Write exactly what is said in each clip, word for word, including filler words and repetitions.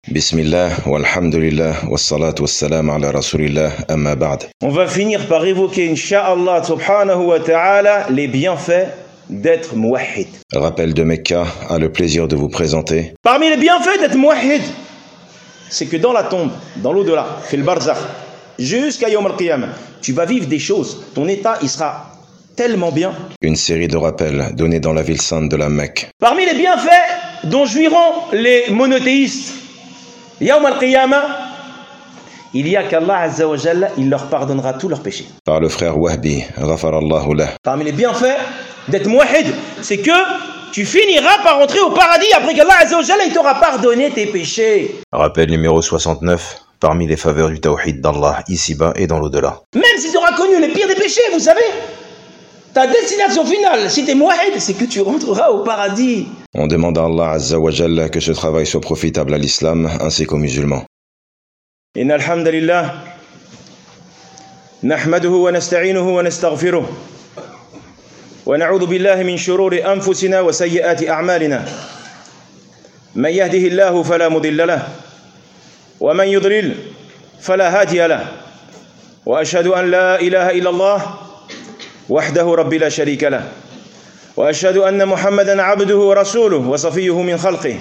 Bismillah, walhamdulillah, wassalatu wassalam ala rasulillah, amma ba'd. On va finir par évoquer, incha'Allah subhanahu wa ta'ala, les bienfaits d'être muwahhid. Rappel de Mecca a le plaisir de vous présenter. Parmi les bienfaits d'être muwahhid, c'est que dans la tombe, dans l'au-delà, fil barzakh, jusqu'à Yawm al-Qiyamah, tu vas vivre des choses. Ton état, il sera tellement bien. Une série de rappels donnés dans la ville sainte de la Mecque. Parmi les bienfaits dont jouiront les monothéistes, Yawm al-Qiyamah, il y a qu'Allah Azza wa Jalla, il leur pardonnera tous leurs péchés. Par le frère Wahbi, ghafarallahu lah. Parmi les bienfaits d'être muwahhid, c'est que tu finiras par entrer au paradis après qu'Allah Azza wa Jalla, il t'aura pardonné tes péchés. Rappel numéro soixante-neuf, parmi les faveurs du tawhid d'Allah, ici-bas et dans l'au-delà. Même si tu auras connu les pires des péchés, vous savez, ta destination finale, si tu es muwahhid, c'est que tu rentreras au paradis. On demande à Allah Azza wa Jalla que ce travail soit profitable à l'islam ainsi qu'aux musulmans. Inna alhamdulillah, nahmaduhu wa nasta'inuhu wa nastaghfiruh, wa na'udhu billahi min shururi anfusina wa sayyiati a'malina. Man yahdihillahu fala mudilla lahu, wa man yudlil fala hadiya lahu. Wa ashhadu an la ilaha illa Allah وحده ربي لا شريك له وأشهد أن محمدا عبده ورسوله وصفيه من خلقه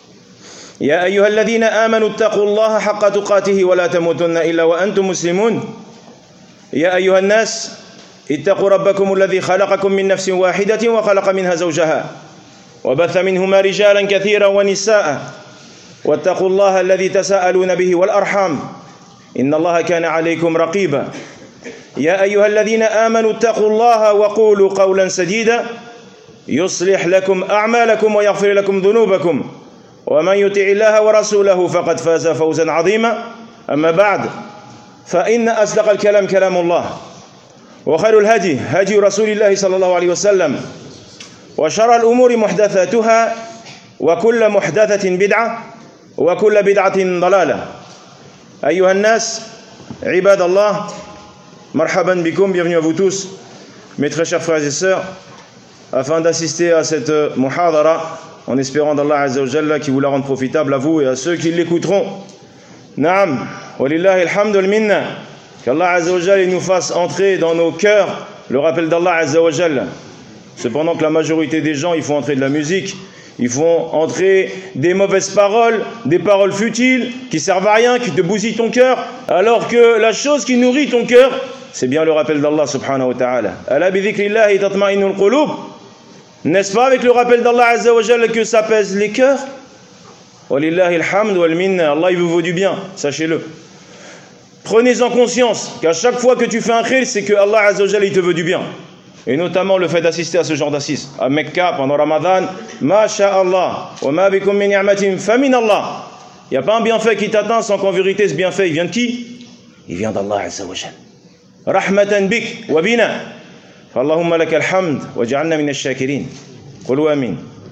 يا أيها الذين آمنوا اتقوا الله حق تقاته ولا تموتن إلا وأنتم مسلمون يا أيها الناس اتقوا ربكم الذي خلقكم من نفس واحدة وخلق منها زوجها وبث منهما رجالا كثيرا ونساء واتقوا الله الذي تساءلون به والأرحام إن الله كان عليكم رقيبا يا أيها الذين آمنوا اتقوا الله وقولوا قولا سديدا يصلح لكم أعمالكم ويغفر لكم ذنوبكم ومن يطع الله ورسوله فقد فاز فوزا عظيما أما بعد فإن أصدق الكلام كلام الله وخير الهدي هدي رسول الله صلى الله عليه وسلم وشر الأمور محدثاتها وكل محدثة بدعة وكل بدعة ضلالة أيها الناس عباد الله Marhaban bikoum, bienvenue à vous tous, mes très chers frères et sœurs, afin d'assister à cette muhadara, en espérant d'Allah Azza wa Jalla qui vous la rende profitable à vous et à ceux qui l'écouteront. Naam, walillahi alhamdu wal minna, qu'Allah Azza wa Jalla nous fasse entrer dans nos cœurs le rappel d'Allah Azza wa Jalla. Cependant que la majorité des gens, ils font entrer de la musique, ils font entrer des mauvaises paroles, des paroles futiles, qui servent à rien, qui te bousillent ton cœur, alors que la chose qui nourrit ton cœur, c'est bien le rappel d'Allah subhanahu wa ta'ala. Ala bi dhikrillahi tatma'innul qulub. N'est-ce pas avec le rappel d'Allah Azza wa Jalla que ça pèse les cœurs? Walillahi alhamd wal minna. Allah il vous vaut du bien, sachez-le. Prenez-en conscience qu'à chaque fois que tu fais un khir, c'est que Allah Azza wa Jalla il te veut du bien. Et notamment le fait d'assister à ce genre d'assises. À Mecca, pendant Ramadan, Masha'Allah, wa ma bikum min ni'matin fa min Allah. Il n'y a pas un bienfait qui t'atteint sans qu'en vérité ce bienfait, il vient de qui? Il vient d'Allah Azza wa Jalla. Rahmatan bik wa bina. Allahumma lakal hamd wa ja'alna min ash-shakirin. Qulu amin.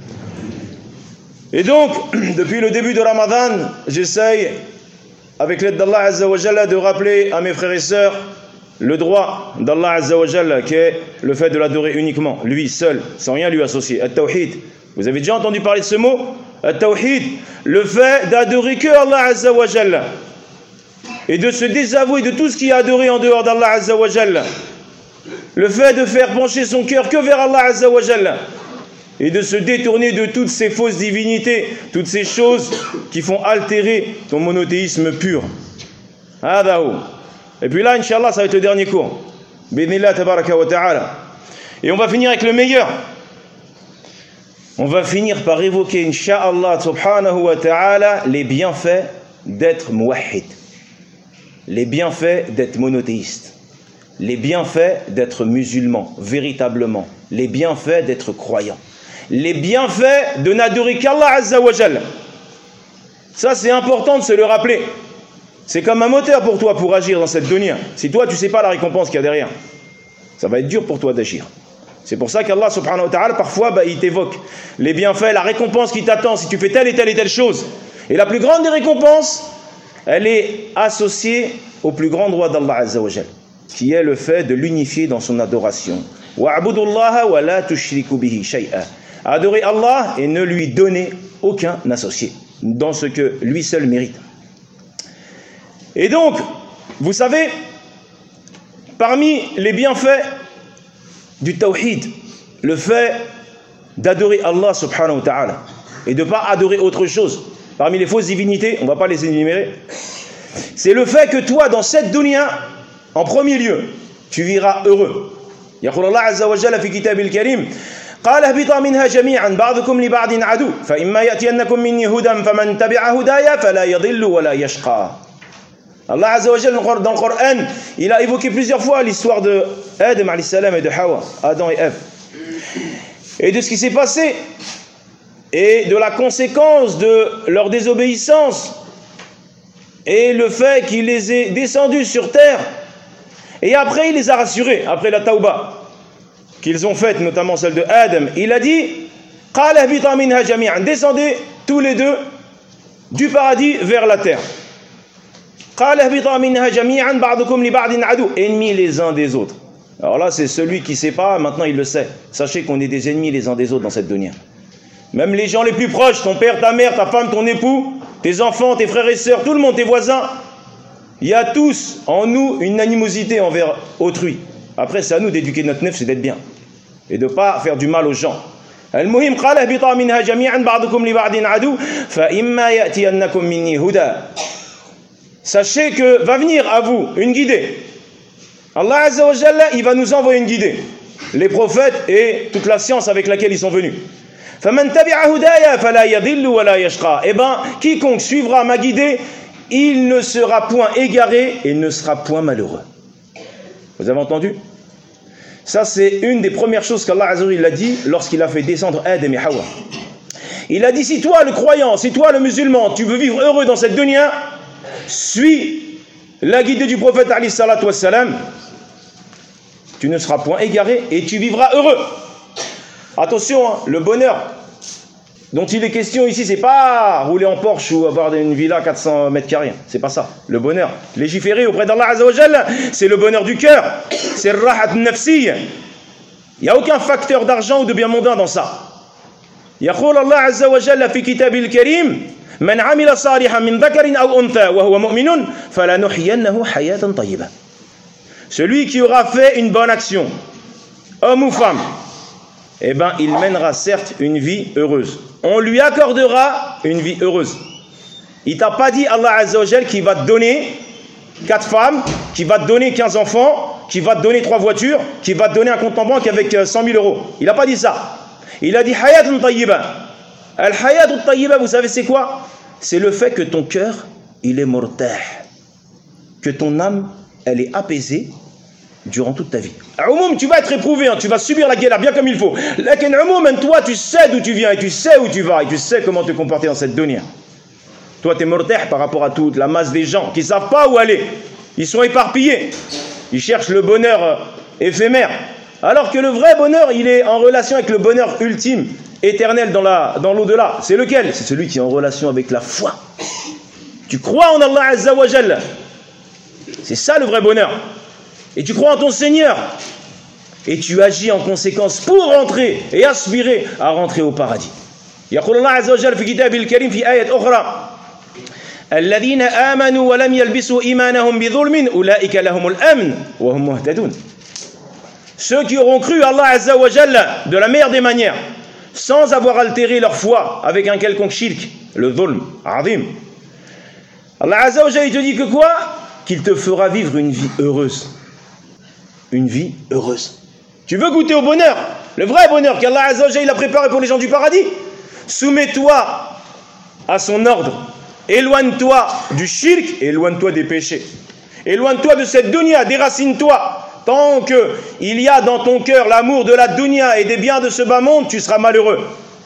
Et donc, depuis le début de Ramadan, j'essaye, avec l'aide d'Allah Azza wa Jalla, de rappeler à mes frères et sœurs le droit d'Allah Azza wa Jalla, qui est le fait de l'adorer uniquement, lui seul, sans rien lui associer. At-Tawhid. Vous avez déjà entendu parler de ce mot? At-Tawhid, le fait d'adorer que Allah Azza wa Jalla. Et de se désavouer de tout ce qui est adoré en dehors d'Allah Azza wa Jalla. Le fait de faire pencher son cœur que vers Allah Azza wa Jalla. Et de se détourner de toutes ces fausses divinités, toutes ces choses qui font altérer ton monothéisme pur. Hadahu. Et puis là, Inch'Allah, ça va être le dernier cours. Bidnillah tabaraka wa ta'ala. Et on va finir avec le meilleur. On va finir par évoquer, Inch'Allah subhanahu wa ta'ala, les bienfaits d'être muwahhid. Les bienfaits d'être monothéiste. Les bienfaits d'être musulman, véritablement. Les bienfaits d'être croyant. Les bienfaits de n'adorer qu'Allah Azza wa Jalla. Ça, c'est important de se le rappeler. C'est comme un moteur pour toi pour agir dans cette dunya. Si toi tu ne sais pas la récompense qu'il y a derrière, ça va être dur pour toi d'agir. C'est pour ça qu'Allah subhanahu wa ta'ala parfois bah, il t'évoque les bienfaits, la récompense qui t'attend si tu fais telle et telle et telle chose. Et la plus grande des récompenses, elle est associée au plus grand droit d'Allah Azza wa Jal, qui est le fait de l'unifier dans son adoration. Wa'budullaha wa la tushriku bihi shay'a. Adorer Allah et ne lui donner aucun associé. dans ce que lui seul mérite. Et donc, vous savez, parmi les bienfaits du tawhid, le fait d'adorer Allah subhanahu wa ta'ala et de ne pas adorer autre chose, parmi les fausses divinités, on ne va pas les énumérer, c'est le fait que toi, dans cette dunya, en premier lieu, tu vivras heureux. يقول الله عز وجل في كتابه الكريم قال اهبطا منها جميعا بعضكم لبعض عدو فإما يأتينكم مني هدى فمن تبع هدايا فلا يضل ولا يشقى. Allah Azza wa Jalla dans le Coran, il a évoqué plusieurs fois l'histoire de Adam alayhi salam et de Hawa, Adam et Ève, et de ce qui s'est passé et de la conséquence de leur désobéissance et le fait qu'il les ait descendus sur terre. Et après, il les a rassurés, après la tauba qu'ils ont faite, notamment celle de Adam. Il a dit, descendez tous les deux du paradis vers la terre. Ennemis les uns des autres. Alors là, c'est celui qui ne sait pas, maintenant il le sait. Sachez qu'on est des ennemis les uns des autres dans cette dunya. Même les gens les plus proches, ton père, ta mère, ta femme, ton époux, tes enfants, tes frères et sœurs, tout le monde, tes voisins, il y a tous en nous une animosité envers autrui. Après, c'est à nous d'éduquer notre neuf, c'est d'être bien. Et de ne pas faire du mal aux gens. المهم قال اهبطا منها جميعا بعضكم لبعض عدو فإما يأتينكم مني هدى. Sachez que va venir à vous une guidée. Allah Azza wa Jalla, il va nous envoyer une guidée. Les prophètes et toute la science avec laquelle ils sont venus. فمن تبع هدايا فلا يضل ولا يشقى. Eh ben, quiconque suivra ma guidée, il ne sera point égaré et ne sera point malheureux. Vous avez entendu? Ça, c'est une des premières choses qu'Allah Azza wa Jalla a dit lorsqu'il a fait descendre Adam et Hawa. Il a dit, si toi le croyant, si toi le musulman, tu veux vivre heureux dans cette dunya, suis la guidée du prophète alayhi salatu wassalam, tu ne seras point égaré et tu vivras heureux. Attention, hein, le bonheur dont il est question ici, c'est pas rouler en Porsche ou avoir une villa quatre cents mètres carrés. C'est pas ça. Le bonheur, légiféré auprès d'Allah Azza wa Jalla, c'est le bonheur du cœur. C'est le rahat nafsi. Il n'y a aucun facteur d'argent ou de bien mondain dans ça. يقول الله عز وجل في كتابه الكريم من عمل صالحا من ذكر أو أنثى وهو مؤمن فلنحيينه حياة طيبة. Celui qui aura fait une bonne action, homme ou femme, eh ben, il mènera certes une vie heureuse. On lui accordera une vie heureuse. Il t'a pas dit, Allah Azza wa Jal, qu'il va te donner quatre femmes, qu'il va te donner quinze enfants, qu'il va te donner trois voitures, qu'il va te donner un compte en banque avec cent mille euros. Il n'a pas dit ça. Il a dit hayatun tayyiba. Al hayatun tayyiba, vous savez c'est quoi? C'est le fait que ton cœur, il est mortah. Que ton âme, elle est apaisée durant toute ta vie. Oumoum, tu vas être éprouvé, hein, tu vas subir la guerre bien comme il faut. Lakin oumoum, toi, tu sais d'où tu viens et tu sais où tu vas et tu sais comment te comporter dans cette dunya. Toi, tu es mortah par rapport à toute la masse des gens qui ne savent pas où aller. Ils sont éparpillés. Ils cherchent le bonheur éphémère. Alors que le vrai bonheur, il est en relation avec le bonheur ultime, éternel dans la, dans l'au-delà. C'est lequel? C'est celui qui est en relation avec la foi. Tu crois en Allah Azza wa Jalla. C'est ça le vrai bonheur. Et tu crois en ton Seigneur. Et tu agis en conséquence pour rentrer et aspirer à rentrer au paradis. يقول الله عز وجل في كتابه الكريم في آية أخرى الذين آمنوا ولم يلبسوا إيمانهم بظلم أولئك لهم الأمن وهم مهتدون. Ceux qui auront cru Allah Azza wa Jalla de la meilleure des manières, sans avoir altéré leur foi avec un quelconque shirk, le dhulm, azim. Allah Azza wa Jalla, il te dit que quoi? Qu'il te fera vivre une vie heureuse. Une vie heureuse. Tu veux goûter au bonheur, le vrai bonheur qu'Allah Azza wa Jalla a préparé pour les gens du paradis? Soumets-toi à son ordre. Éloigne-toi du shirk, éloigne-toi des péchés. Éloigne-toi de cette dunya, déracine-toi. Tant qu'il y a dans ton cœur l'amour de la dunya et des biens de ce bas monde, tu seras malheureux.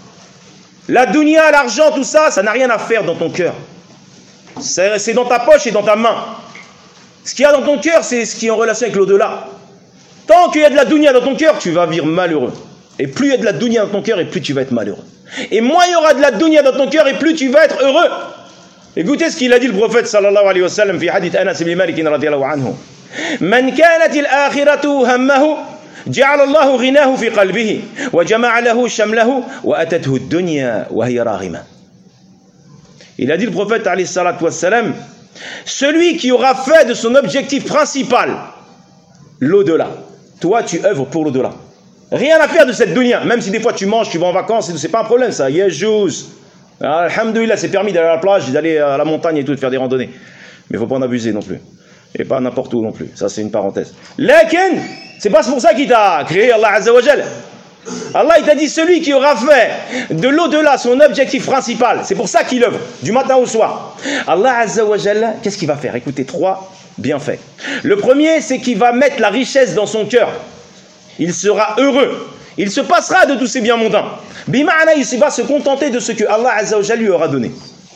La dunya, l'argent, tout ça, ça n'a rien à faire dans ton cœur. C'est dans ta poche et dans ta main. Ce qu'il y a dans ton cœur, c'est ce qui est en relation avec l'au-delà. Tant qu'il y a de la dunya dans ton cœur, tu vas vivre malheureux. Et plus il y a de la dunya dans ton cœur, et plus tu vas être malheureux. Et moins il y aura de la dunya dans ton cœur, et plus tu vas être heureux. Écoutez ce qu'il a dit le prophète sallallahu alayhi wa sallam fi hadith Anas ibn Malik radiyallahu anhu. من كانت الآخرة همه جعل الله غناه في قلبه وجمع له شمله وأتته الدنيا وهي راغمة. Il a dit le prophète alayhi salatu wassalam, celui qui aura fait de son objectif principal l'au-delà. Toi, tu œuvres pour l'au-delà. Rien à faire de cette dunya. Même si des fois tu manges, tu vas en vacances, c'est pas un problème ça. Yejous. Alhamdoulilah, c'est permis d'aller à la plage, d'aller à la montagne et tout, de faire des randonnées. Mais il ne faut pas en abuser non plus. Et pas n'importe où non plus. Ça, c'est une parenthèse. Lakin, c'est pas pour ça qu'il t'a créé, Allah Azza wa Jal. Allah, il t'a dit celui qui aura fait de l'au-delà son objectif principal. C'est pour ça qu'il œuvre, du matin au soir. Allah Azza wa Jal, qu'est-ce qu'il va faire? Écoutez, trois bienfaits. Le premier, c'est qu'il va mettre la richesse dans son cœur. Il sera heureux. Il se passera de tous ces biens mondains. Bima'ana, il va se contenter de ce que Allah Azza wa Jal lui aura donné.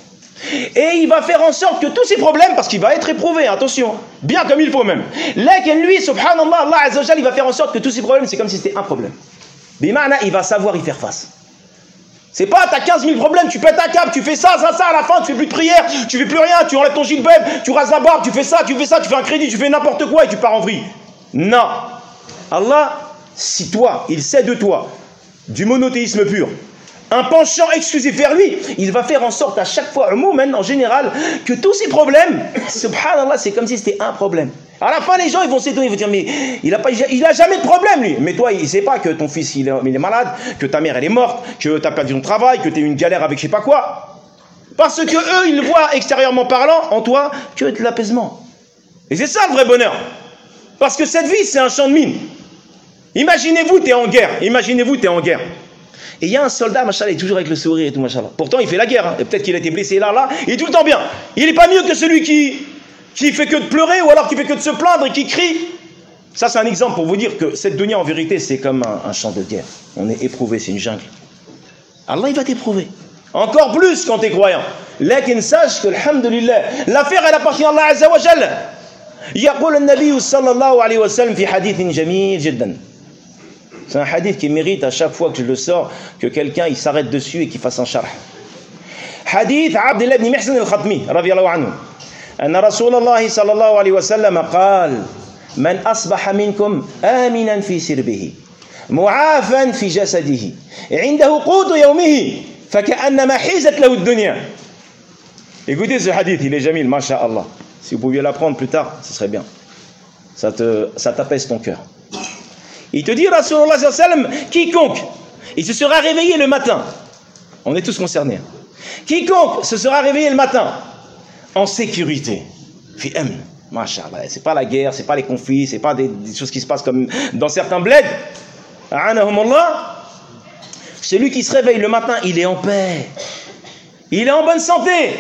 Et il va faire en sorte que tous ces problèmes, parce qu'il va être éprouvé, attention, bien comme il faut même. Lakin lui, subhanallah, Allah Azza wa Jal, il va faire en sorte que tous ces problèmes, c'est comme si c'était un problème. Bima'ana, il va savoir y faire face. C'est pas, t'as quinze mille problèmes, tu pètes un câble, tu fais ça, ça, ça, à la fin, tu fais plus de prière, tu fais plus rien, tu enlèves ton gilbab, tu rases la barbe, tu fais ça, tu fais ça, tu fais un crédit, tu fais n'importe quoi et tu pars en vrille. Non. Allah, si toi, il sait de toi, du monothéisme pur, un penchant exclusif vers lui, il va faire en sorte à chaque fois, en général, que tous ces problèmes, subhanallah, c'est comme si c'était un problème. À la fin, les gens ils vont s'étonner, ils vont dire, mais il n'a pas, il a jamais de problème, lui. Mais toi, il ne sait pas que ton fils il est, il est malade, que ta mère elle est morte, que tu as perdu ton travail, que tu as eu une galère avec je sais pas quoi. Parce que eux, ils voient extérieurement parlant en toi que de l'apaisement. Et c'est ça le vrai bonheur. Parce que cette vie, c'est un champ de mine. Imaginez-vous, tu es en guerre. Imaginez-vous, tu es en guerre. Et il y a un soldat, machallah, il est toujours avec le sourire et tout, machallah. Pourtant, il fait la guerre. Hein. Et peut-être qu'il a été blessé là, là. Il est tout le temps bien. Il n'est pas mieux que celui qui, qui fait que de pleurer ou alors qui fait que de se plaindre et qui crie. Ça, c'est un exemple pour vous dire que cette dunya, en vérité, c'est comme un, un champ de guerre. On est éprouvé, c'est une jungle. Allah, il va t'éprouver. Encore plus quand tu es croyant. Lakin sache que, alhamdulillah, l'affaire, elle appartient à Allah Azza wa Jalla. يقول النبي صلى الله عليه وسلم في حديث جميل جدا. C'est un hadith qui mérite à chaque fois que je le sors que quelqu'un il s'arrête dessus et qu'il fasse un sharh. Hadith Abdullah ibn Mihsan al-Khatmi رضي الله عنه أن رسول الله صلى الله عليه وسلم قال من أصبح منكم آمنا في سربه معافا في جسده عنده قوت يومه فكأنما حيزت له الدنيا. Écoutez ce hadith, il est jamil, masha'Allah. Si vous pouviez l'apprendre plus tard, ce serait bien. Ça te, ça t'apaise ton cœur. Il te dit, Rasulullah sallallahu alayhi wa sallam, quiconque, il se sera réveillé le matin. On est tous concernés. Quiconque se sera réveillé le matin en sécurité. Fi amn. Masha'Allah. C'est pas la guerre, c'est pas les conflits, c'est pas des, des choses qui se passent comme dans certains bleds. A'anahumullah. Celui qui se réveille le matin, il est en paix. Il est en bonne santé.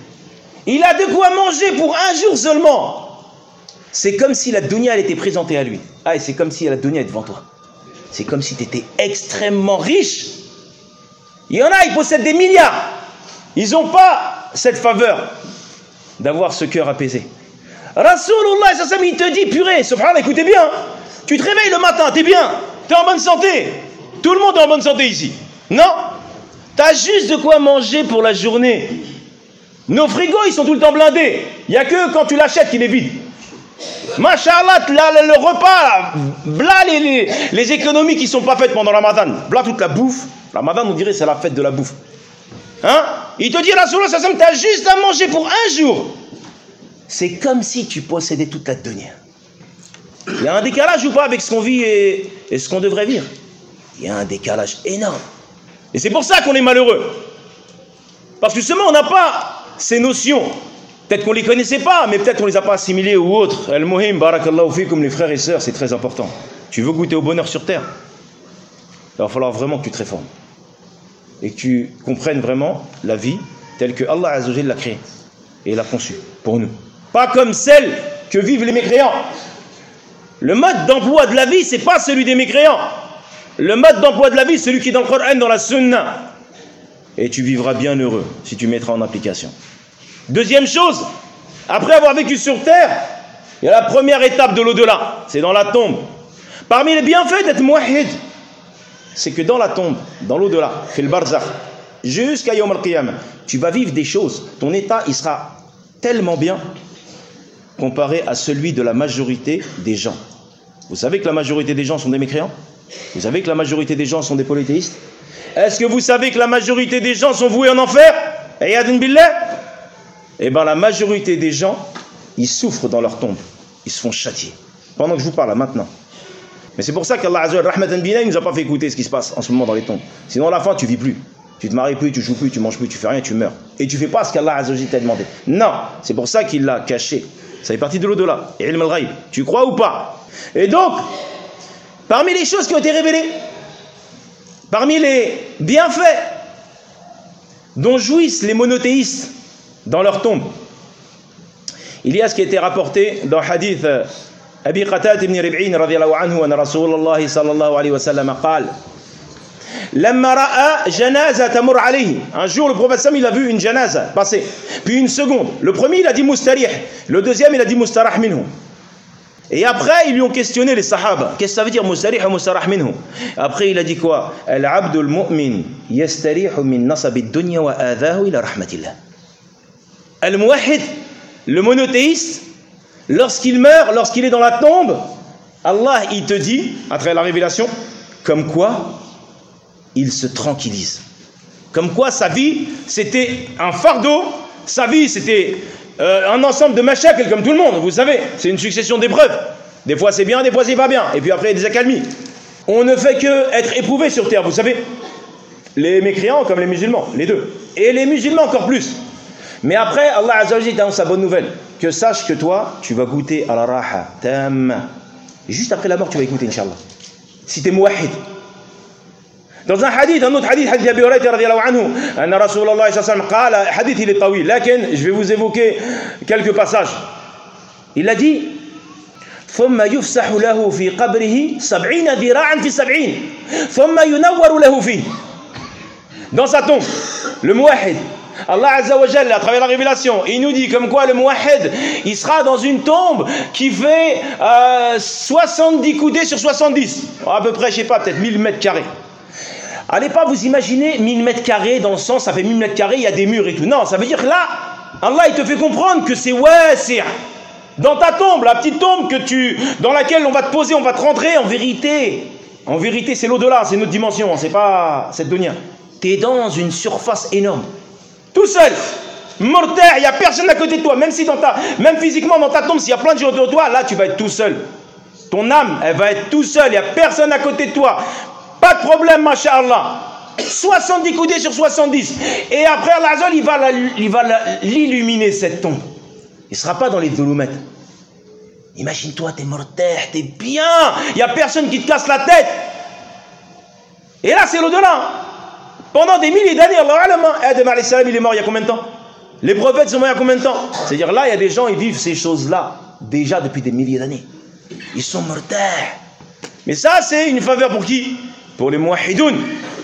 Il a de quoi manger pour un jour seulement. C'est comme si la dunya elle était présentée à lui. Ah, et c'est comme si la dunya est devant toi. C'est comme si tu étais extrêmement riche. Il y en a, ils possèdent des milliards. Ils n'ont pas cette faveur d'avoir ce cœur apaisé. Rasulullah, il te dit, purée, subhanallah, écoutez bien. Tu te réveilles le matin, t'es bien, t'es en bonne santé. Tout le monde est en bonne santé ici. Non, t'as juste de quoi manger pour la journée. Nos frigos, ils sont tout le temps blindés. Il n'y a que quand tu l'achètes qu'il est vide. Masha'Allah, le repas, là, les, les, les économies qui ne sont pas faites pendant Ramadan. Là, toute la bouffe. Ramadan, on dirait c'est la fête de la bouffe. Hein? Il te dit, Rasulullah, tu as juste à manger pour un jour. C'est comme si tu possédais toute la dunya. Il y a un décalage ou pas avec ce qu'on vit et, et ce qu'on devrait vivre? Il y a un décalage énorme. Et c'est pour ça qu'on est malheureux. Parce que justement, on n'a pas ces notions. Peut-être qu'on ne les connaissait pas, mais peut-être qu'on ne les a pas assimilées ou autres. Al-Muhim, barakallahu fikum, les frères et sœurs, c'est très important. Tu veux goûter au bonheur sur terre? Il va falloir vraiment que tu te réformes. Et que tu comprennes vraiment la vie telle que Allah Azza wa Jalla l'a créée et l'a conçue pour nous. Pas comme celle que vivent les mécréants. Le mode d'emploi de la vie, ce n'est pas celui des mécréants. Le mode d'emploi de la vie, c'est celui qui est dans le Coran, dans la Sunna. Et tu vivras bien heureux si tu mettras en application. Deuxième chose, après avoir vécu sur terre, il y a la première étape de l'au-delà, c'est dans la tombe. Parmi les bienfaits d'être muwahhid, c'est que dans la tombe, dans l'au-delà, fil barzakh, jusqu'à Yawm al-Qiyamah, tu vas vivre des choses. Ton état, il sera tellement bien comparé à celui de la majorité des gens. Vous savez que la majorité des gens sont des mécréants? Vous savez que la majorité des gens sont des polythéistes? Est-ce que vous savez que la majorité des gens sont voués en enfer? Ayadun billah. eh bien la majorité des gens, ils souffrent dans leur tombe. Ils se font châtier. Pendant que je vous parle là, maintenant. Mais c'est pour ça qu'Allah Azza wa Jalla, Rahmatan Bina, il nous a pas fait écouter ce qui se passe en ce moment dans les tombes. Sinon à la fin, tu vis plus. Tu te maries plus, tu joues plus, tu manges plus, tu fais rien, tu meurs. Et tu fais pas ce qu'Allah Azza wa Jalla t'a demandé. Non, c'est pour ça qu'il l'a caché. Ça fait partie de l'au-delà. Ilm al-Ghaib. Tu crois ou pas? Et donc, parmi les choses qui ont été révélées, parmi les bienfaits dont jouissent les monothéistes dans leur tombe, il y a ce qui a été rapporté dans le hadith Abi Qatada ibn Rib'in radiyallahu anhu anna Rasulullah sallallahu alayhi wa sallam قال لما رأى جنازة تمر عليه. Un jour le prophète Sam il a vu une janaza passer, puis une seconde. Le premier il a dit mustarih, le deuxième il a dit mustarah minhu. Et après ils lui ont questionné les sahaba, qu'est-ce que ça veut dire mustarih ou mustarah minhu? Après il a dit quoi? Al-abdu al-mu'min yastarihu min nasab ad-dunya wa adahu ila rahmatillah. Al-muwahhid, le monothéiste, lorsqu'il meurt, lorsqu'il est dans la tombe, Allah il te dit, à travers la révélation, comme quoi il se tranquillise. Comme quoi sa vie c'était un fardeau, sa vie c'était euh, un ensemble de machakal comme tout le monde, vous savez, c'est une succession d'épreuves. Des fois c'est bien, des fois c'est pas bien, et puis après il y a des accalmies. On ne fait que être éprouvé sur terre, vous savez. Les mécréants comme les musulmans, les deux. Et les musulmans encore plus. Mais après, Allah Azza wa Jalla t'annonce sa bonne nouvelle. Que sache que toi, tu vas goûter à la raha, tam. Juste après la mort, tu vas écouter, Inch'Allah. Si tu es mouahid. Dans un hadith, un autre hadith, hadith Abi Hurayra radiyallahu anhu, anna Rasulullah sallallahu alayhi wa sallam qala, hadith il est tawil, lakin, je vais vous évoquer quelques passages. Il a dit, ثم يفسح له في قبره سبعين ذراعا في سبعين ثم ينور له فيه. Dans sa tombe, le mouahid, Allah Azza wa Jalla, à travers la révélation, il nous dit comme quoi le mouahid, il sera dans une tombe qui fait euh, soixante-dix coudées sur soixante-dix. À peu près, je sais pas, peut-être mille mètres carrés. Allez pas vous imaginer mille mètres carrés dans le sens, ça fait mille mètres carrés, il y a des murs et tout. Non, ça veut dire que là, Allah il te fait comprendre que c'est wasi'. Dans ta tombe, la petite tombe que tu, dans laquelle on va te poser, on va te rentrer, en vérité, en vérité c'est l'au-delà, c'est une autre dimension, c'est pas cette dunya. Tu es dans une surface énorme. Tout seul, mortel, il n'y a personne à côté de toi. Même si dans ta, même physiquement dans ta tombe, s'il y a plein de gens autour de toi, là tu vas être tout seul. Ton âme, elle va être tout seul, il n'y a personne à côté de toi. Pas de problème, masha'Allah. soixante-dix coudées sur soixante-dix. Et après, Allah il va, la, il va la, l'illuminer cette tombe. Il ne sera pas dans les dhulumat. Imagine-toi, t'es mortel, t'es bien. Il n'y a personne qui te casse la tête. Et là, c'est l'au-delà. Pendant des milliers d'années, Allah alama, Adam alayhi salam, il est mort il y a combien de temps? Les prophètes sont morts il y a combien de temps? C'est-à-dire là, il y a des gens, ils vivent ces choses-là déjà depuis des milliers d'années. Ils sont mortels. Mais ça, c'est une faveur pour qui? Pour les muwahhidoun.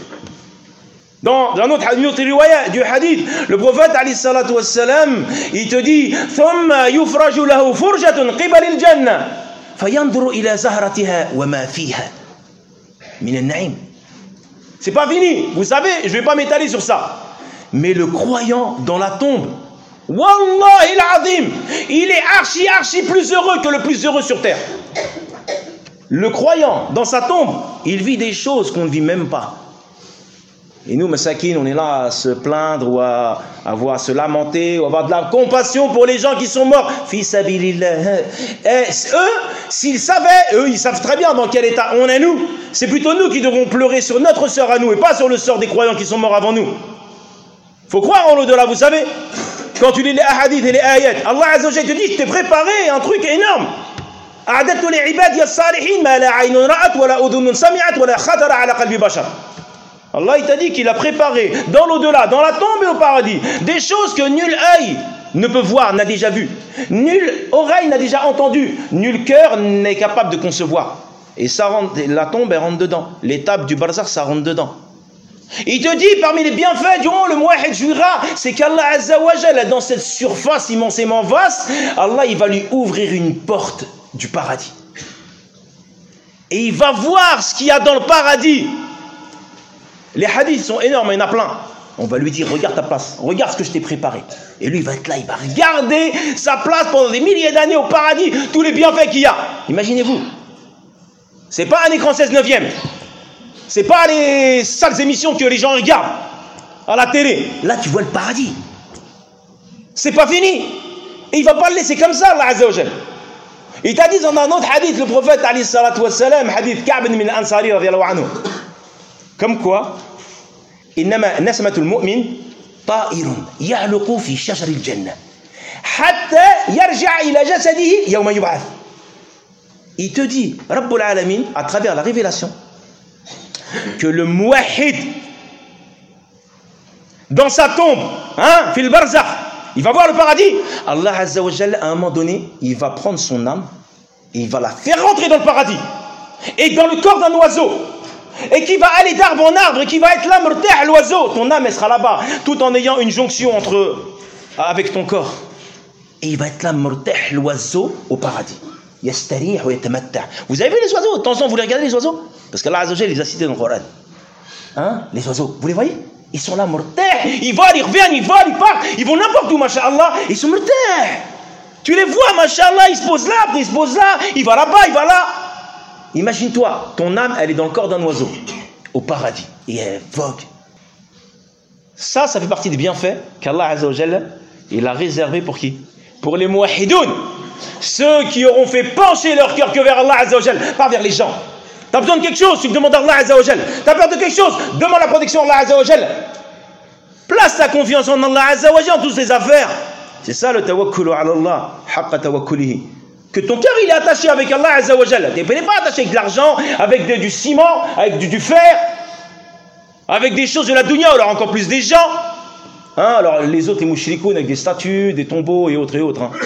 Dans un autre, une autre riwaya du hadith, le prophète alayhi salatu wassalam, il te dit thumma yufraju lahu furjatun qibal al-jannah fayanzuru ila zahratiha wa ma fiha min an-na'im. C'est pas fini, vous savez, je vais pas m'étaler sur ça. Mais le croyant dans la tombe, wallahi al-azim, il est archi archi plus heureux que le plus heureux sur terre. Le croyant dans sa tombe, il vit des choses qu'on ne vit même pas. Et nous, masakin, on est là à se plaindre ou à, à, avoir, à se lamenter ou à avoir de la compassion pour les gens qui sont morts. Fi sabilillah. Et eux, s'ils savaient, eux, ils savent très bien dans quel état on est nous. C'est plutôt nous qui devrons pleurer sur notre sort à nous et pas sur le sort des croyants qui sont morts avant nous. Faut croire en l'au-delà, vous savez. Quand tu lis les hadiths et les ayats, Allah Azza wa Jalla te dit, je t'ai préparé un truc énorme. أعددت لعبادي الصالحين ما لا عين رأت ولا أذن سمعت ولا خطر على قلب بشر. Allah il t'a dit qu'il a préparé dans l'au-delà, dans la tombe et au paradis, des choses que nul œil ne peut voir, n'a déjà vu, nulle oreille n'a déjà entendu, nul cœur n'est capable de concevoir. Et ça rentre, la tombe elle rentre dedans, l'étape du barzakh ça rentre dedans. Il te dit parmi les bienfaits durant le muwahhid jouira, c'est qu'Allah Azza wa Jalla dans cette surface immensément vaste, Allah il va lui ouvrir une porte du paradis. Et il va voir ce qu'il y a dans le paradis. Les hadiths sont énormes, il y en a plein. On va lui dire, regarde ta place, regarde ce que je t'ai préparé. Et lui, il va être là, il va regarder sa place pendant des milliers d'années au paradis, tous les bienfaits qu'il y a. Imaginez-vous. C'est pas un écran seize neuvième. C'est pas les sales émissions que les gens regardent à la télé. Là, tu vois le paradis. C'est pas fini. Et il va pas le laisser comme ça, Allah Azza wa Jal. Il t'a dit dans un autre hadith, le prophète alayhi salatu wassalam, hadith Ka'b min al-Ansari radiyallahu anhu. Comme quoi, إنما نسمة المؤمن طائر يعلق في شجر الجنة حتى يرجع إلى جسده يوم يبعث. Il te dit, Rabbul Alamin, à travers la révélation, que le muwahhid, dans sa tombe, hein, fil barzakh, il va voir le paradis. Allah Azza wa Jalla, à un moment donné, il va prendre son âme et il va la faire rentrer dans le paradis. Et dans le corps d'un oiseau. Et qui va aller d'arbre en arbre et qui va être là, murtah, l'oiseau. Ton âme, elle sera là-bas, tout en ayant une jonction entre, avec ton corps. Et il va être là, murtah, l'oiseau, au paradis. Yastarih wa yatamatta. Vous avez vu les oiseaux? De temps en temps, vous les regardez les oiseaux? Parce qu'Allah Azza wa Jalla les a cités dans le Coran. Hein? Les oiseaux, vous les voyez? Ils sont là, murtah. Ils volent, ils reviennent, ils volent, ils partent. Ils vont n'importe où, masha'Allah. Ils sont murtah. Tu les vois, masha'Allah, ils se posent là, après ils se posent là. Il va là-bas, il va là. Imagine-toi, ton âme, elle est dans le corps d'un oiseau, au paradis, et elle vogue. Ça, ça fait partie des bienfaits qu'Allah Azza wa Jalla, il a réservé pour qui? Pour les muwahhidoun, ceux qui auront fait pencher leur cœur que vers Allah Azza wa Jalla, pas vers les gens. T'as besoin de quelque chose, tu demandes à Allah Azza wa Jalla. T'as peur de quelque chose, demande la protection d'Allah Azza wa Jalla. Place ta confiance en Allah Azza wa Jalla en toutes ses affaires. C'est ça le tawakkulu ala Allah, haqqa tawakkulihi. Que ton cœur il est attaché avec Allah Azza wa Jalla. Tu n'es pas attaché avec de l'argent, avec de, du ciment, avec du, du fer, avec des choses de la dunya, alors encore plus des gens. Hein, alors les autres, les mouchrikoun avec des statues, des tombeaux et autres et autres. Hein.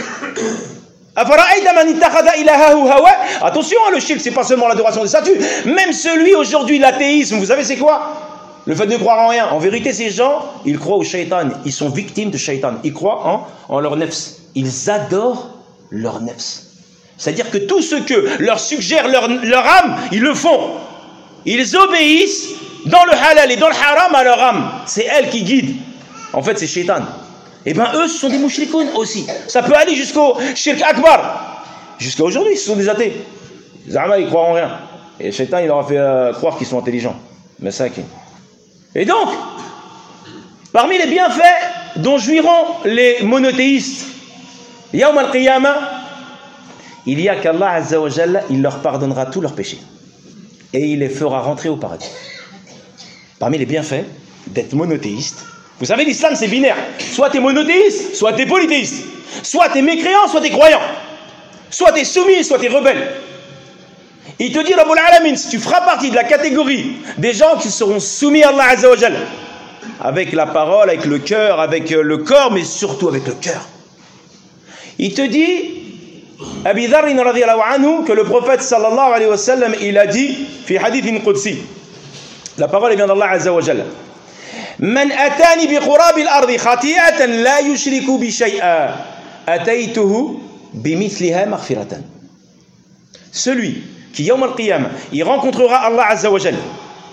Attention, hein, le shirk, c'est pas seulement l'adoration des statues. Même celui aujourd'hui, l'athéisme, vous savez c'est quoi? Le fait de croire en rien. En vérité, ces gens, ils croient au shaitan. Ils sont victimes de shaitan. Ils croient en, en leur nefs. Ils adorent leur nefs. C'est-à-dire que tout ce que leur suggère leur, leur âme, ils le font. Ils obéissent dans le halal et dans le haram à leur âme. C'est elle qui guide. En fait, c'est shaitan. Et bien, eux, ce sont des mouchrikoun aussi. Ça peut aller jusqu'au shirk akbar. Jusqu'à aujourd'hui, ce sont des athées. Les Zama, ils croient en rien. Et le shaitan, il leur a fait euh, croire qu'ils sont intelligents. Mais ça, qui... Et donc, parmi les bienfaits dont jouiront les monothéistes, Yawm al-Qiyamah, il y a qu'Allah Azza wa Jalla, il leur pardonnera tous leurs péchés. Et il les fera rentrer au paradis. Parmi les bienfaits d'être monothéiste, vous savez, l'islam c'est binaire. Soit tu es monothéiste, soit tu es polythéiste. Soit tu es mécréant, soit tu es croyant. Soit tu es soumis, soit tu es rebelle. Il te dit, Rabbul Alamin, si tu feras partie de la catégorie des gens qui seront soumis à Allah Azza wa Jalla, avec la parole, avec le cœur, avec le corps, mais surtout avec le cœur. Il te dit, Abi Dharr radiyallahu anhu, que le prophète sallallahu alayhi wa sallam, il a dit, fi hadithin qudsi, la parole vient d'Allah Azza wa Jalla, Man atani bi qurab al-ardi khati'atan la yushriku bi shay'a ataytuhu bi mithliha maghfiratan. Celui qui yawm al-qiyamah, il rencontrera Allah Azza wa Jalla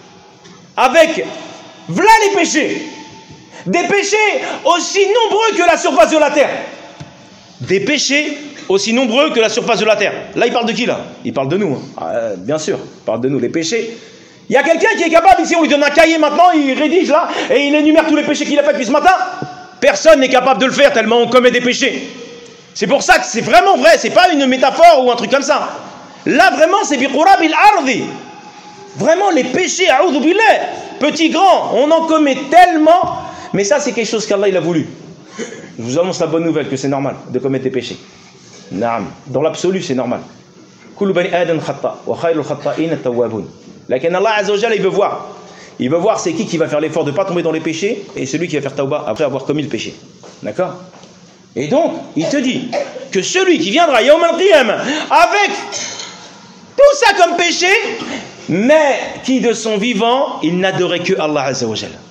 avec v'là les péchés, des péchés aussi nombreux que la surface de la terre, des péchés aussi nombreux que la surface de la terre. Là, il parle de qui, là? Il parle de nous, hein. Ah, euh, bien sûr, il parle de nous, les péchés. Il y a quelqu'un qui est capable, ici, on lui donne un cahier maintenant, il rédige là, et il énumère tous les péchés qu'il a fait depuis ce matin. Personne n'est capable de le faire tellement on commet des péchés. C'est pour ça que c'est vraiment vrai, c'est pas une métaphore ou un truc comme ça. Là, vraiment, c'est biqurabil ardi. Vraiment, les péchés, a'udhu billah, petit, grand, on en commet tellement, mais ça, c'est quelque chose qu'Allah, il a voulu. Je vous annonce la bonne nouvelle, que c'est normal de commettre des péchés. Naam. Dans l'absolu, c'est normal. Kullu bani adam khata wa khayrul khata'in at-tawwabun. Lakin Allah Azza wa Jalla, il veut voir. Il veut voir c'est qui qui va faire l'effort de ne pas tomber dans les péchés et celui qui va faire tawba après avoir commis le péché. D'accord? Et donc, il te dit que celui qui viendra yawm al-qiyamah avec tout ça comme péché, mais qui de son vivant, il n'adorait que Allah Azza wa Jalla.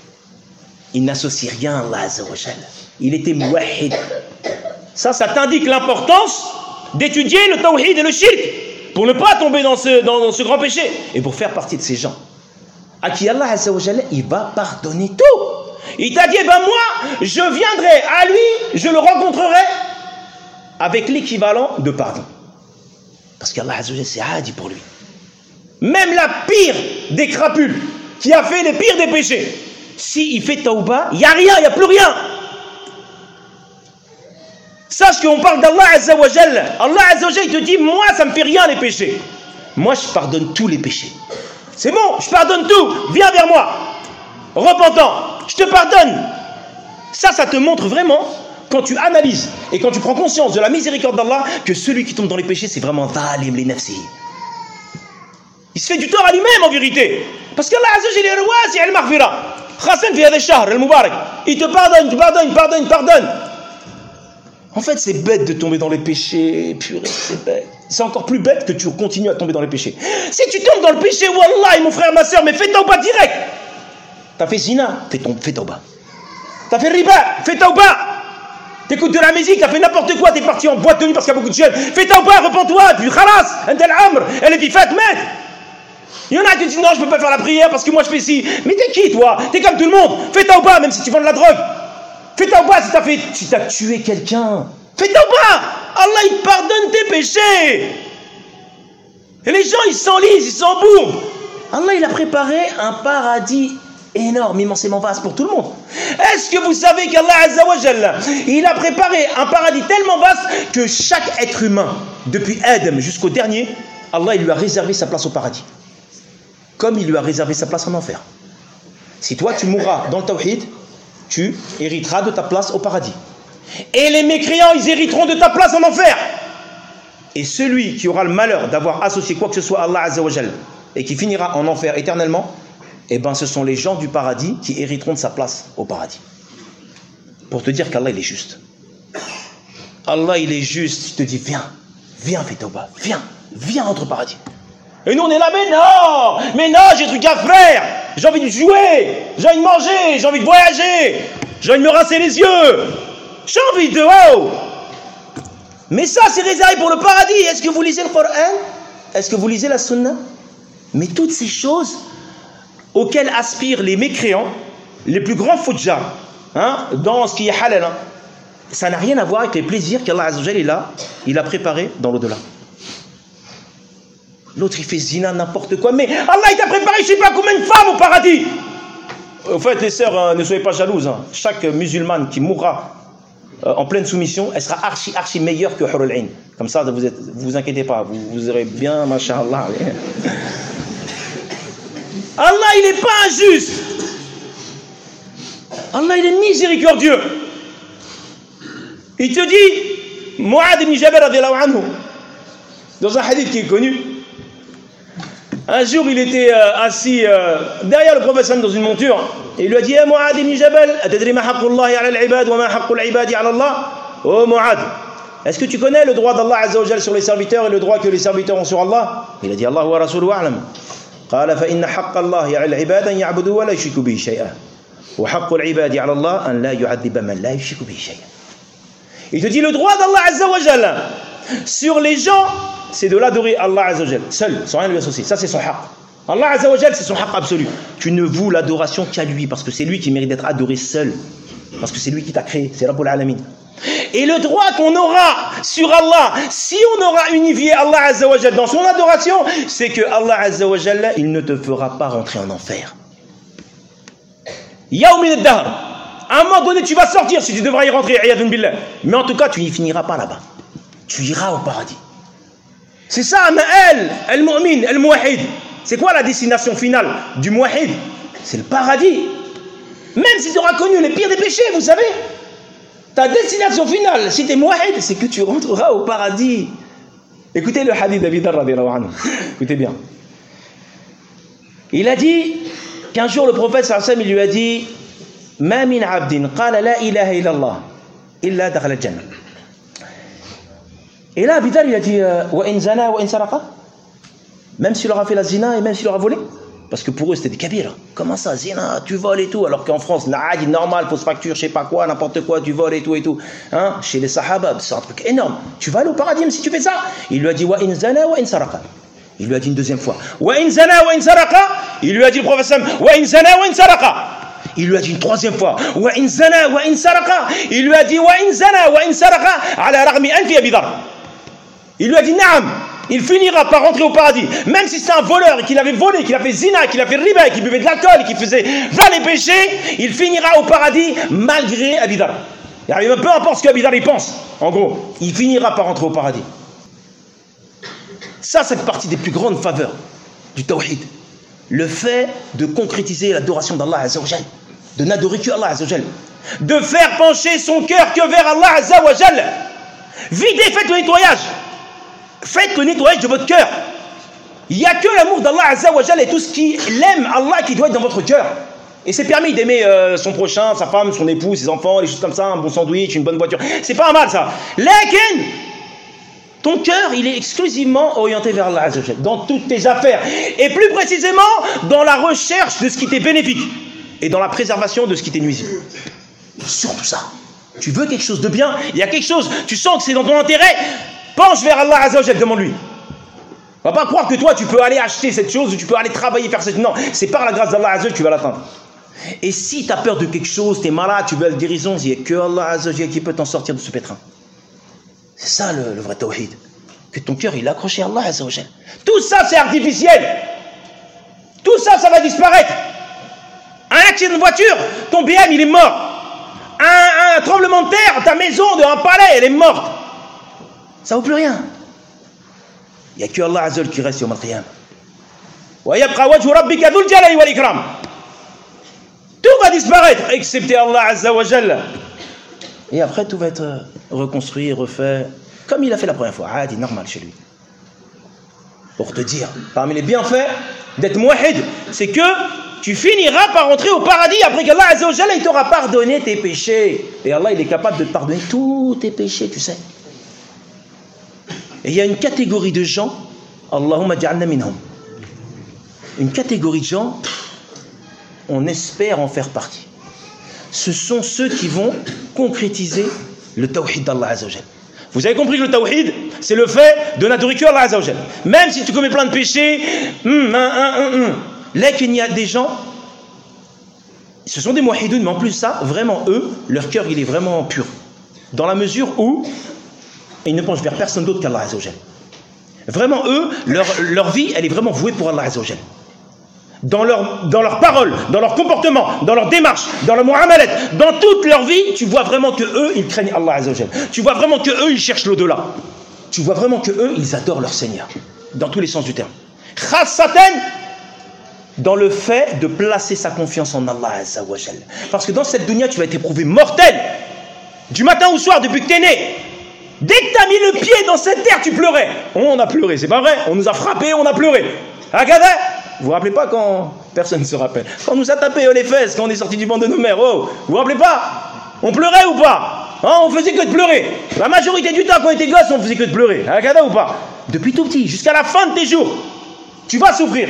Il n'associe rien à Allah Azza wa Jalla. Il était muwahhid. Ça, ça t'indique l'importance d'étudier le tawhid et le shirk pour ne pas tomber dans ce, dans, dans ce grand péché et pour faire partie de ces gens à qui Allah Azza wa Jalla, il va pardonner tout. Il t'a dit, eh ben moi, je viendrai à lui, je le rencontrerai avec l'équivalent de pardon. Parce qu'Allah Azza wa Jalla, c'est adi pour lui. Même la pire des crapules, qui a fait les pires des péchés, s'il fait tauba, il n'y a rien, il n'y a plus rien. Sache qu'on parle d'Allah Azza wa Jalla. Allah Azza wa Jalla, il te dit, moi, ça me fait rien les péchés. Moi, je pardonne tous les péchés. C'est bon, je pardonne tout. Viens vers moi. Repentant, je te pardonne. Ça, ça te montre vraiment, quand tu analyses et quand tu prends conscience de la miséricorde d'Allah, que celui qui tombe dans les péchés, c'est vraiment zalim li nafsi. Il se fait du tort à lui-même en vérité. Parce qu'Allah Azza wa Jalla est wasi' al-maghfira. Khassan fi hadha ash-shahr al-mubarak. Il te pardonne, il te pardonne, il pardonne, il pardonne. En fait, c'est bête de tomber dans les péchés. Purée, c'est bête. C'est encore plus bête que tu continues à tomber dans les péchés. Si tu tombes dans le péché, wallah, mon frère, ma soeur, mais fais tauba direct. T'as fait zina, fais, ton, fais tauba. T'as fait riba, fais tauba. T'écoutes de la musique, t'as fait n'importe quoi, t'es parti en boîte de nuit parce qu'il y a beaucoup de jeunes. Fais tauba, repens-toi, puis khalas, un tel amr, elle est faite, mec. Il y en a qui disent non, je peux pas faire la prière parce que moi je fais ci. Mais t'es qui, toi? T'es comme tout le monde. Fais tauba, même si tu vends de la drogue. Fais tauba si t'as fait, si t'as tué quelqu'un. Fais tauba. Allah, il pardonne tes péchés. Et les gens, ils s'enlisent, ils s'embourbent. Allah, il a préparé un paradis énorme, immensément vaste pour tout le monde. Est-ce que vous savez qu'Allah Azza wa Jalla, il a préparé un paradis tellement vaste que chaque être humain, depuis Adam jusqu'au dernier, Allah, il lui a réservé sa place au paradis. Comme il lui a réservé sa place en enfer. Si toi, tu mourras dans le tawhid, tu hériteras de ta place au paradis. Et les mécréants, ils hériteront de ta place en enfer. Et celui qui aura le malheur d'avoir associé quoi que ce soit à Allah Azza wa Jalla et qui finira en enfer éternellement, eh ben ce sont les gens du paradis qui hériteront de sa place au paradis. Pour te dire qu'Allah il est juste. Allah il est juste, il te dit viens, viens fais tauba, viens, viens entre paradis. Et nous on est là, mais non, mais non, j'ai des trucs à faire, j'ai envie de jouer, j'ai envie de manger, j'ai envie de voyager, j'ai envie de me rincer les yeux, j'ai envie de oh. Mais ça c'est réservé pour le paradis. Est-ce que vous lisez le Coran? Est-ce que vous lisez la Sunna? Mais toutes ces choses auxquelles aspirent les mécréants, les plus grands fujjar, hein, dans ce qui est halal, hein, ça n'a rien à voir avec les plaisirs qu'Allah Azza wa Jalla il a, il a préparé dans l'au-delà. L'autre il fait zina, n'importe quoi, mais Allah il t'a préparé je ne sais pas combien de femmes au paradis. Au fait les sœurs, hein, ne soyez pas jalouses, hein. Chaque musulmane qui mourra euh, en pleine soumission, elle sera archi archi meilleure que Hurul Ain. Comme ça vous êtes, vous vous inquiétez pas, vous, vous aurez bien, masha'Allah. Allah il n'est pas injuste. Allah il est miséricordieux. Il te dit, Mu'adh ibn Jabal radiyallahu anhu, dans un hadith qui est connu, un jour il était euh, assis euh, derrière le prophète dans une monture et il lui a dit, Mu'adh ibn Jabal, atadri ma haqqullahi ala al-ibad wa ma haqqul ibadi ala Allah? Oh Mu'adh, est-ce que tu connais le droit d'Allah Azza wa Jalla sur les serviteurs et le droit que les serviteurs ont sur Allah? Il a dit, Allah wa rasuluhu a'lam. قال فإن حق الله على العباد أن يعبدوا ولا يشركوا به شيئا وحق العباد على الله أن لا يعذب من لا يشرك به شيئا. Il te dit le droit d'Allah Azza wa Jalla sur les gens, c'est de l'adorer Allah Azza wa Jalla seul, sans rien lui associer. Ça c'est son haqq. Allah Azza wa Jalla c'est son haqq absolu. Tu ne voues l'adoration qu'à lui parce que c'est lui qui mérite d'être adoré seul, parce que c'est lui qui t'a créé, c'est Rabbul Alamin. Et le droit qu'on aura sur Allah, si on aura unifié Allah Azza wa Jalla dans son adoration, c'est que Allah Azza wa Jalla, il ne te fera pas rentrer en enfer. Yawmin ad-dahr. À un moment donné, tu vas sortir si tu devras y rentrer, ayadun billah. Mais en tout cas, tu n'y finiras pas là-bas. Tu iras au paradis. C'est ça, ma'al, al-mu'min, al-muwahid. C'est quoi la destination finale du muwahid? C'est le paradis. Même si tu auras connu les pires des péchés, vous savez. Ta destination finale, si tu es muwahid, c'est que tu rentreras au paradis. Écoutez le hadith d'Abi Dharr radiyallahu anhu. Écoutez bien. Il a dit qu'un jour le prophète sallallahu alayhi wa sallam il lui a dit Ma min abdin qala la ilaha illallah illa dakhala al-jannah. Et là Abi Dharr il a dit wa in zana wa in saraqa, même s'il aura fait la zina et même s'il aura volé. Parce que pour eux, c'était des kabira. Comment ça, zina, tu voles et tout? Alors qu'en France, la dit normal, fausse facture, je sais pas quoi, n'importe quoi, tu voles et tout et tout. Hein? Chez les sahaba, c'est un truc énorme. Tu vas aller au paradis même si tu fais ça. Il lui a dit, wa in zana wa in saraqa. Il lui a dit une deuxième fois, wa in zana wa in saraqa. Il lui a dit le prophète, wa in zana wa in saraqa. Il lui a dit une troisième fois, wa in zana wa in saraqa. Il lui a dit, wa in zana wa in saraqa, ala ragmi anfi Abi Dharr. Il lui a dit, naam. Il finira par rentrer au paradis, même si c'est un voleur et qu'il avait volé, qu'il a fait zina, qu'il a fait riba, qu'il buvait de l'alcool, qu'il faisait vingt les péchés, il finira au paradis malgré Abi Dharr. Peu importe ce qu'Abidar il pense, en gros, il finira par entrer au paradis. Ça, ça fait partie des plus grandes faveurs du tawhid. Le fait de concrétiser l'adoration d'Allah Azza wa Jal, de n'adorer que Allah Azza wa Jal, de faire pencher son cœur que vers Allah Azza wa Jal. Videz, faites le nettoyage. Faites le nettoyage de votre cœur. Il n'y a que l'amour d'Allah Azza wa Jal et tout ce qui l'aime Allah qui doit être dans votre cœur. Et c'est permis d'aimer euh, son prochain, sa femme, son époux, ses enfants, les choses comme ça, un bon sandwich, une bonne voiture. C'est pas mal ça. Lakin, ton cœur, il est exclusivement orienté vers Allah Azza wa Jal, dans toutes tes affaires. Et plus précisément, dans la recherche de ce qui t'est bénéfique. Et dans la préservation de ce qui t'est nuisible. Surtout ça. Tu veux quelque chose de bien, il y a quelque chose, tu sens que c'est dans ton intérêt, penche vers Allah Azza wa Jal, demande-lui. Va pas croire que toi, tu peux aller acheter cette chose, ou tu peux aller travailler, faire cette... Non, c'est par la grâce d'Allah Azza wa Jal que tu vas l'atteindre. Et si tu as peur de quelque chose, tu es malade, tu veux la guérison, il n'y a que Allah Azza wa Jal qui peut t'en sortir de ce pétrin. C'est ça le, le vrai tawhid. Que ton cœur, il est accroché à Allah Azza wa Jal. Tout ça, c'est artificiel. Tout ça, ça va disparaître. Un accident de voiture, ton B M, il est mort. Un, un tremblement de terre, ta maison, un palais, elle est morte. Ça ne vaut plus rien. Il n'y a que Allah Azza wa Jal qui reste yawm al-qiyam. Wa yabqa wajhu rabbika dhul jalali wal ikram. Tout va disparaître, excepté Allah Azza wa Jal. Et après, tout va être reconstruit, refait, comme il a fait la première fois. Adi, normal chez lui. Pour te dire, parmi les bienfaits d'être muwahhid, c'est que tu finiras par entrer au paradis après qu'Allah Azza wa Jalla il t'aura pardonné tes péchés. Et Allah, il est capable de te pardonner tous tes péchés, tu sais. Et il y a une catégorie de gens, Allahumma ja'alna minhum. Une catégorie de gens, on espère en faire partie. Ce sont ceux qui vont concrétiser le tawhid d'Allah Azza wa Jalla. Vous avez compris que le tawhid, c'est le fait de n'adorer que Allah Azza wa Jalla. Même si tu commets plein de péchés, hum, hum, hum, hum. Là qu'il y a des gens, ce sont des muwahhidoun, mais en plus ça, vraiment eux, leur cœur il est vraiment pur. Dans la mesure où ils ne penchent vers personne d'autre qu'Allah Azza wa Jalla. Vraiment eux, leur, leur vie, elle est vraiment vouée pour Allah Azza wa Jalla. Dans leur, dans leur parole, dans leur comportement, dans leur démarche, dans leur mu'amalat, dans toute leur vie, tu vois vraiment que eux, ils craignent Allah Azza wa Jalla. Tu vois vraiment que eux, ils cherchent l'au-delà. Tu vois vraiment que eux, ils adorent leur Seigneur, dans tous les sens du terme. Khassatan, dans le fait de placer sa confiance en Allah Azza wa Jalla. Parce que dans cette dunya, tu vas être éprouvé mortel. Du matin au soir, depuis que tu es né. Dès que tu as mis le pied dans cette terre, tu pleurais. On a pleuré, c'est pas vrai. On nous a frappés, on a pleuré. Hakada. Vous vous rappelez pas quand personne ne se rappelle, quand on nous a tapé les fesses, quand on est sorti du banc de nos mères, oh, vous vous rappelez pas? On pleurait ou pas? Hein, on faisait que de pleurer. La majorité du temps, quand on était gosse, on faisait que de pleurer. Hakada ou pas? Depuis tout petit, jusqu'à la fin de tes jours, tu vas souffrir.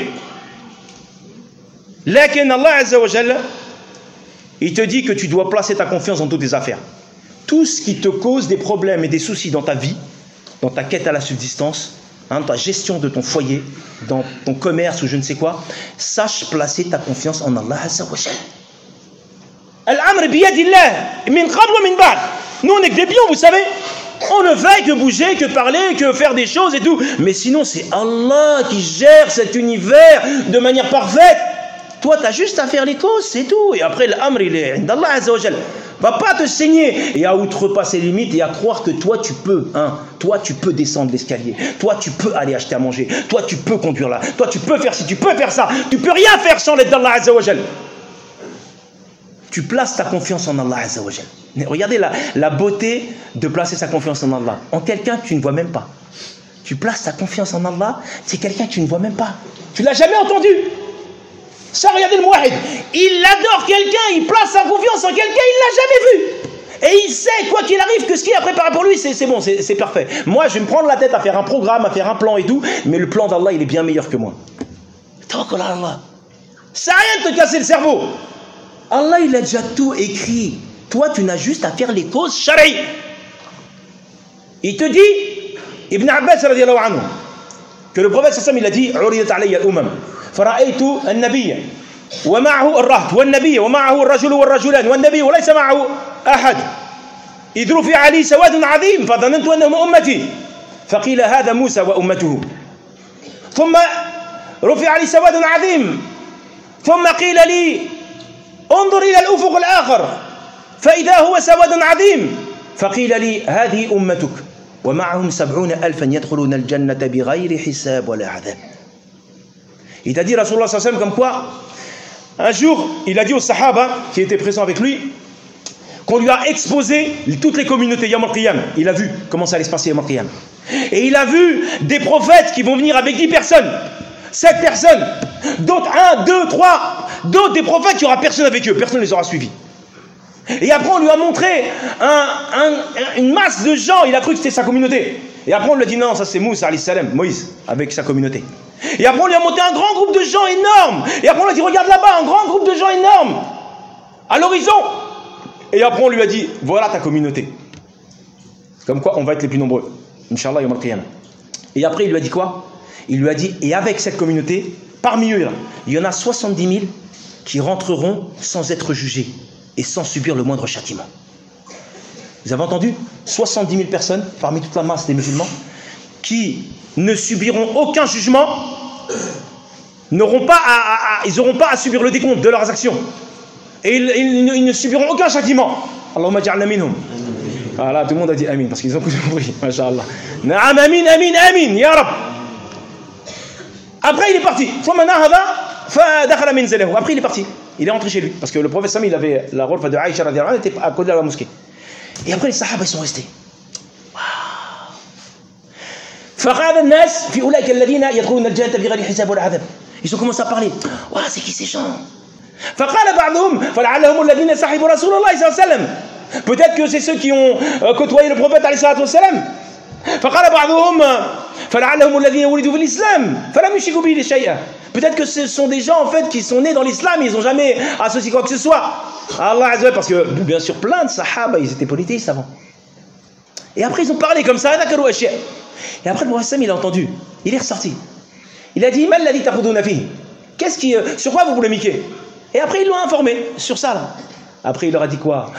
Lakin Allah Azza wa Jalla, il te dit que tu dois placer ta confiance dans toutes tes affaires. Tout ce qui te cause des problèmes et des soucis dans ta vie, dans ta quête à la subsistance, hein, ta gestion de ton foyer, dans ton commerce ou je ne sais quoi, sache placer ta confiance en Allah Azza wa Jalla. Al-amr biyadillah, min qabl wa min ba'd. Nous on est que des pions, vous savez. On ne fait que bouger, que parler, que faire des choses et tout. Mais sinon c'est Allah qui gère cet univers de manière parfaite. Toi, tu as juste à faire les causes, c'est tout. Et après, l'amr, il est d'Allah Azza wa Jalla. Va pas te saigner et à outrepasser les limites et à croire que toi, tu peux. Hein, toi, tu peux descendre l'escalier. Toi, tu peux aller acheter à manger. Toi, tu peux conduire là. Toi, tu peux faire ci, tu peux faire ça. Tu peux rien faire sans l'aide d'Allah Azza wa Jalla. Tu places ta confiance en Allah Azza wa Jalla. Regardez la, la beauté de placer sa confiance en Allah. En quelqu'un que tu ne vois même pas. Tu places ta confiance en Allah, c'est quelqu'un que tu ne vois même pas. Tu l'as jamais entendu. Ça, regardez le muwahhid. Il adore quelqu'un, il place sa confiance en quelqu'un, il ne l'a jamais vu. Et il sait, quoi qu'il arrive, que ce qu'il a préparé pour lui, c'est bon, c'est parfait. Moi, je vais me prendre la tête à faire un programme, à faire un plan et tout, mais le plan d'Allah, il est bien meilleur que moi. Tawakkal ala Allah. Ça n'a rien de te casser le cerveau. Allah, il a déjà tout écrit. Toi, tu n'as juste à faire les causes shari. Il te dit, Ibn Abbas, radiyallahu anhu, que le prophète sallam, il a dit, Uridat alayya al-umam. فرأيت النبي ومعه الرهط والنبي ومعه الرجل والرجلان والنبي وليس معه أحد إذ رفع لي سواد عظيم فظننت أنهم أمتي فقيل هذا موسى وأمته ثم رفع لي سواد عظيم ثم قيل لي انظر إلى الأفق الآخر فإذا هو سواد عظيم فقيل لي هذه أمتك ومعهم سبعون ألفا يدخلون الجنة بغير حساب ولا عذاب. Il t'a dit, Rasulullah sallallahu alayhi wa sallam, comme quoi, un jour, il a dit aux Sahaba qui étaient présents avec lui, qu'on lui a exposé toutes les communautés Yawm al-Qiyam. Il a vu comment ça allait se passer Yawm al-Qiyam. Et il a vu des prophètes qui vont venir avec dix personnes, sept personnes, d'autres un, deux, trois, d'autres des prophètes, il n'y aura personne avec eux, personne ne les aura suivis. Et après on lui a montré un, un, une masse de gens, il a cru que c'était sa communauté. Et après on lui a dit non, ça c'est Moussa alayhi salam, Moïse, avec sa communauté. Et après on lui a montré un grand groupe de gens énormes. Et après on lui a dit regarde là-bas, un grand groupe de gens énormes, à l'horizon. Et après on lui a dit voilà ta communauté. Comme quoi on va être les plus nombreux. Inch'Allah, Yawm al-Qiyamah. Et après il lui a dit quoi? Il lui a dit et avec cette communauté, parmi eux là, il y en a soixante-dix mille qui rentreront sans être jugés et sans subir le moindre châtiment. Vous avez entendu? soixante-dix mille personnes parmi toute la masse des musulmans qui ne subiront aucun jugement, n'auront pas à, à, à, ils n'auront pas à subir le décompte de leurs actions. Et ils, ils, ils ne subiront aucun châtiment. Allahumma ja'alna minhum. Voilà, tout le monde a dit amin parce qu'ils ont compris. Masha'Allah. Na'am amin, amin, amin, ya Rab. Après il est parti. Après il est parti. Il est rentré chez lui parce que le prophète Sami il avait la rôle de Aïcha radhiyallahu anha était à côté de la mosquée. Et après les sahaba ils sont restés. Ils ont commencé à parler. Wow, c'est qui ces gens? Peut-être que c'est ceux qui ont côtoyé le prophète alayhi salatu wassalam. Peut-être que ce sont des gens en fait qui sont nés dans l'islam, ils n'ont jamais associé quoi que ce soit à Allah Azza wa Jalla, parce que bien sûr plein de sahaba ils étaient polythéistes avant. Et après ils ont parlé comme ça. Et après le prophète il a entendu, il est ressorti. Il a dit qu'est-ce qui, sur quoi vous polémiquez? Et après ils l'ont informé sur ça là. Après il leur a dit quoi?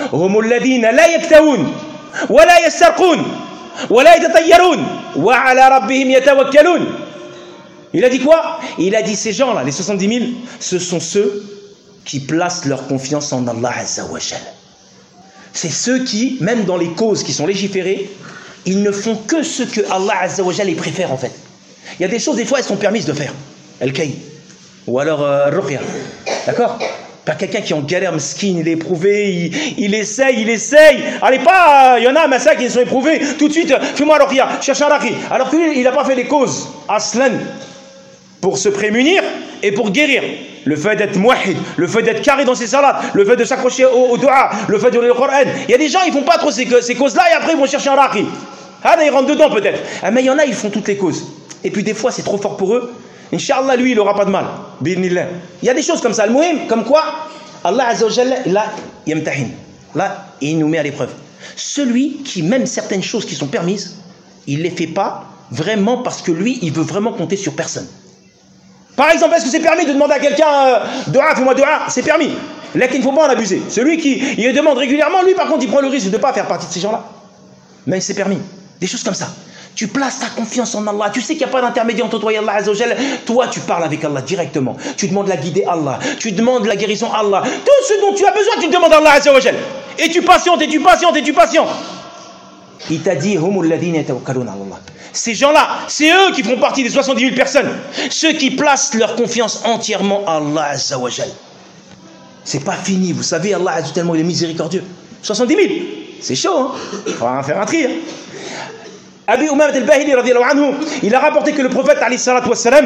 Il a dit quoi? Il a dit ces gens là, les soixante-dix mille, ce sont ceux qui placent leur confiance en Allah Azza wa Jalla. C'est ceux qui, même dans les causes qui sont légiférées, ils ne font que ce que Allah Azza wa Jalla les préfère en fait. Il y a des choses, des fois, elles sont permises de faire. Al-Kay. Ou alors euh, Ruqya. D'accord? Pas quelqu'un qui est en galère, mesquine, il est éprouvé, il, il essaye, il essaye. Allez, pas, il y en a, mais ça qui sont éprouvés. Tout de suite, fais-moi Ruqya, cherche un raqi. Alors que lui, il n'a pas fait les causes. Aslan. Pour se prémunir et pour guérir. Le fait d'être muahid, le fait d'être carré dans ses salats, le fait de s'accrocher au, au dua, le fait de lire le Coran. Il y a des gens, ils font pas trop ces, ces causes-là et après ils vont chercher un raqi. Ah, ils rentrent dedans peut-être. Ah, mais il y en a, ils font toutes les causes. Et puis des fois, c'est trop fort pour eux. Inch'Allah, lui, il n'aura pas de mal. Bi'idhnillah. Il y a des choses comme ça. Le muhim, comme quoi, Allah Azza wa Jalla, là, yamtahin. Là, il nous met à l'épreuve. Celui qui, même certaines choses qui sont permises, il ne les fait pas vraiment parce que lui, il veut vraiment compter sur personne. Par exemple, est-ce que c'est permis de demander à quelqu'un euh, dua, fais-moi dua? C'est permis. Là, il ne faut pas en abuser. Celui qui il demande régulièrement, lui, par contre, il prend le risque de ne pas faire partie de ces gens-là. Mais c'est permis. Des choses comme ça. Tu places ta confiance en Allah. Tu sais qu'il n'y a pas d'intermédiaire entre toi et Allah Azza wa Jalla. Toi, tu parles avec Allah directement. Tu demandes la guidée à Allah. Tu demandes la guérison à Allah. Tout ce dont tu as besoin, tu te demandes à Allah Azza wa Jalla. Et tu patientes, et tu patientes, et tu patientes. Il t'a dit, humul ladina yatawakkaluna ala Allah. Ces gens-là, c'est eux qui font partie des soixante-dix mille personnes. Ceux qui placent leur confiance entièrement à Allah Azza wa Jalla. C'est pas fini. Vous savez, Allah Azza tellement il est miséricordieux. soixante-dix mille. C'est chaud, hein? On va en faire un tri. Hein? Abi Umamat al-Bahili radiyallahu anhu, il a rapporté que le prophète alayhi salatu wassalam,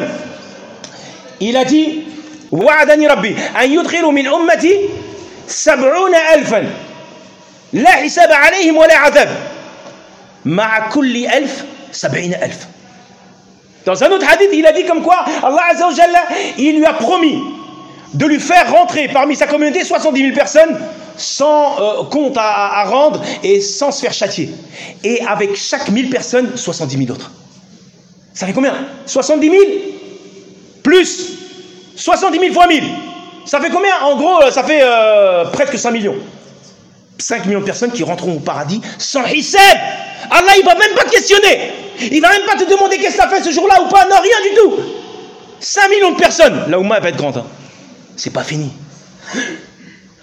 il a dit wa'adani rabbi an yudkhilu min ummati sab'una alfan la hisaba alayhim wa la adhab ma'a kulli alf sab'ina alf. Dans un autre hadith, il a dit comme quoi Allah Azza wa Jalla, il lui a promis de lui faire rentrer parmi sa communauté soixante-dix mille personnes sans euh, compte à, à rendre et sans se faire châtier. Et avec chaque mille personnes, soixante-dix mille autres. Ça fait combien? soixante-dix mille plus soixante-dix mille fois mille. Ça fait combien? En gros, ça fait euh, presque cinq millions. cinq millions de personnes qui rentreront au paradis sans hisab. Allah, il va même pas te questionner. Il va même pas te demander qu'est-ce que tu as fait ce jour-là ou pas. Non, rien du tout. cinq millions de personnes. La Oumma va être grande. Hein. C'est pas fini.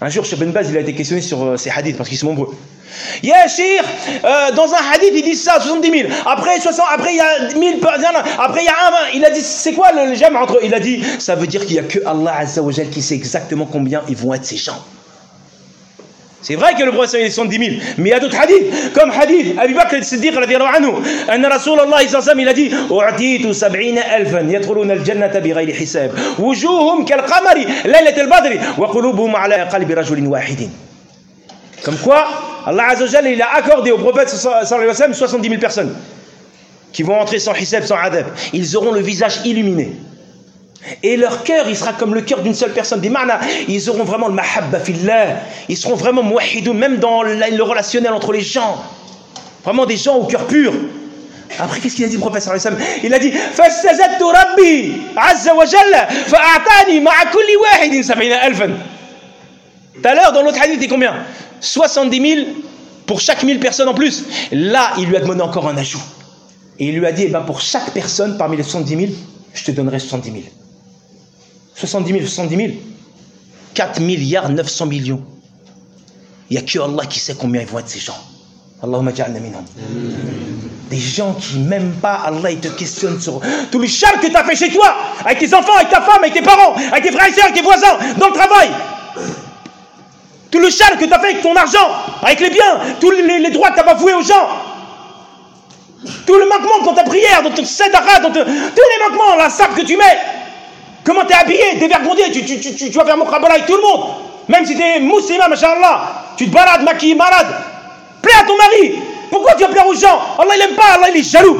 Un jour, Cheikh Ben Baz, il a été questionné sur euh, ces hadiths parce qu'ils sont nombreux. Ya Cheikh, euh, dans un hadith, ils disent ça, soixante-dix mille. Après, soixante, après il y a mille, après il y a un. Il a dit, c'est quoi le, le jam entre. Il a dit, ça veut dire qu'il n'y a que Allah Azza wa Jal qui sait exactement combien ils vont être ces gens. C'est vrai que le prophète il est soixante-dix mille, mais il y a d'autres hadiths, comme hadith Abu Bakr al-Siddiq radiyallahu anhu, anna Rasulullah sallallahu alayhi wa sallam, il a dit u'titu sab'ina alfan yadkhuluna al-jannata bighayri hisab wujuhum kal-qamari laylat al-badri wa qulubuhum ala qalbi rajulin wahidin. Comme quoi Allah Azza wa Jalla il a accordé au prophète sallallahu alayhi wa sallam soixante-dix mille personnes qui vont entrer sans hisab, sans adab. Ils auront le visage illuminé. Et leur cœur, il sera comme le cœur d'une seule personne. Bima'na, ils auront vraiment le mahabba fillah. Ils seront vraiment muwahhidoun, même dans le relationnel entre les gens. Vraiment des gens au cœur pur. Après, qu'est-ce qu'il a dit le prophète sallallahu alayhi wa sallam? Il a dit fastajadtu rabbi azza wa jalla fa'atani ma'a kulli wahidin sab'ina alfan. Tout à l'heure, dans l'autre hadith, il dit combien? soixante-dix mille pour chaque mille personnes en plus. Là, il lui a demandé encore un ajout. Et il lui a dit, eh ben, pour chaque personne parmi les soixante-dix mille, je te donnerai soixante-dix mille. soixante-dix mille, soixante-dix mille, quatre milliards neuf cents millions. Il n'y a que Allah qui sait combien ils vont être ces gens. Allahumma ja'alna minhum. Des gens qui même pas, Allah il te questionne sur tout le charme que tu as fait chez toi, avec tes enfants, avec ta femme, avec tes parents, avec tes frères et sœurs, avec tes voisins, dans le travail. Tout le charme que tu as fait avec ton argent, avec les biens, tous les, les droits que tu as bafoués aux gens. Tout le manquement dans ta prière, dans ton sadaqah, dans te, tous les manquements, la sape que tu mets. Comment t'es habillé, t'es vergondé, tu, tu, tu, tu vas faire mon krabala avec tout le monde. Même si t'es musulman, machallah, tu te balades, maquillé, malade. Plais à ton mari. Pourquoi tu vas plaire aux gens? Allah il aime pas, Allah il est jaloux.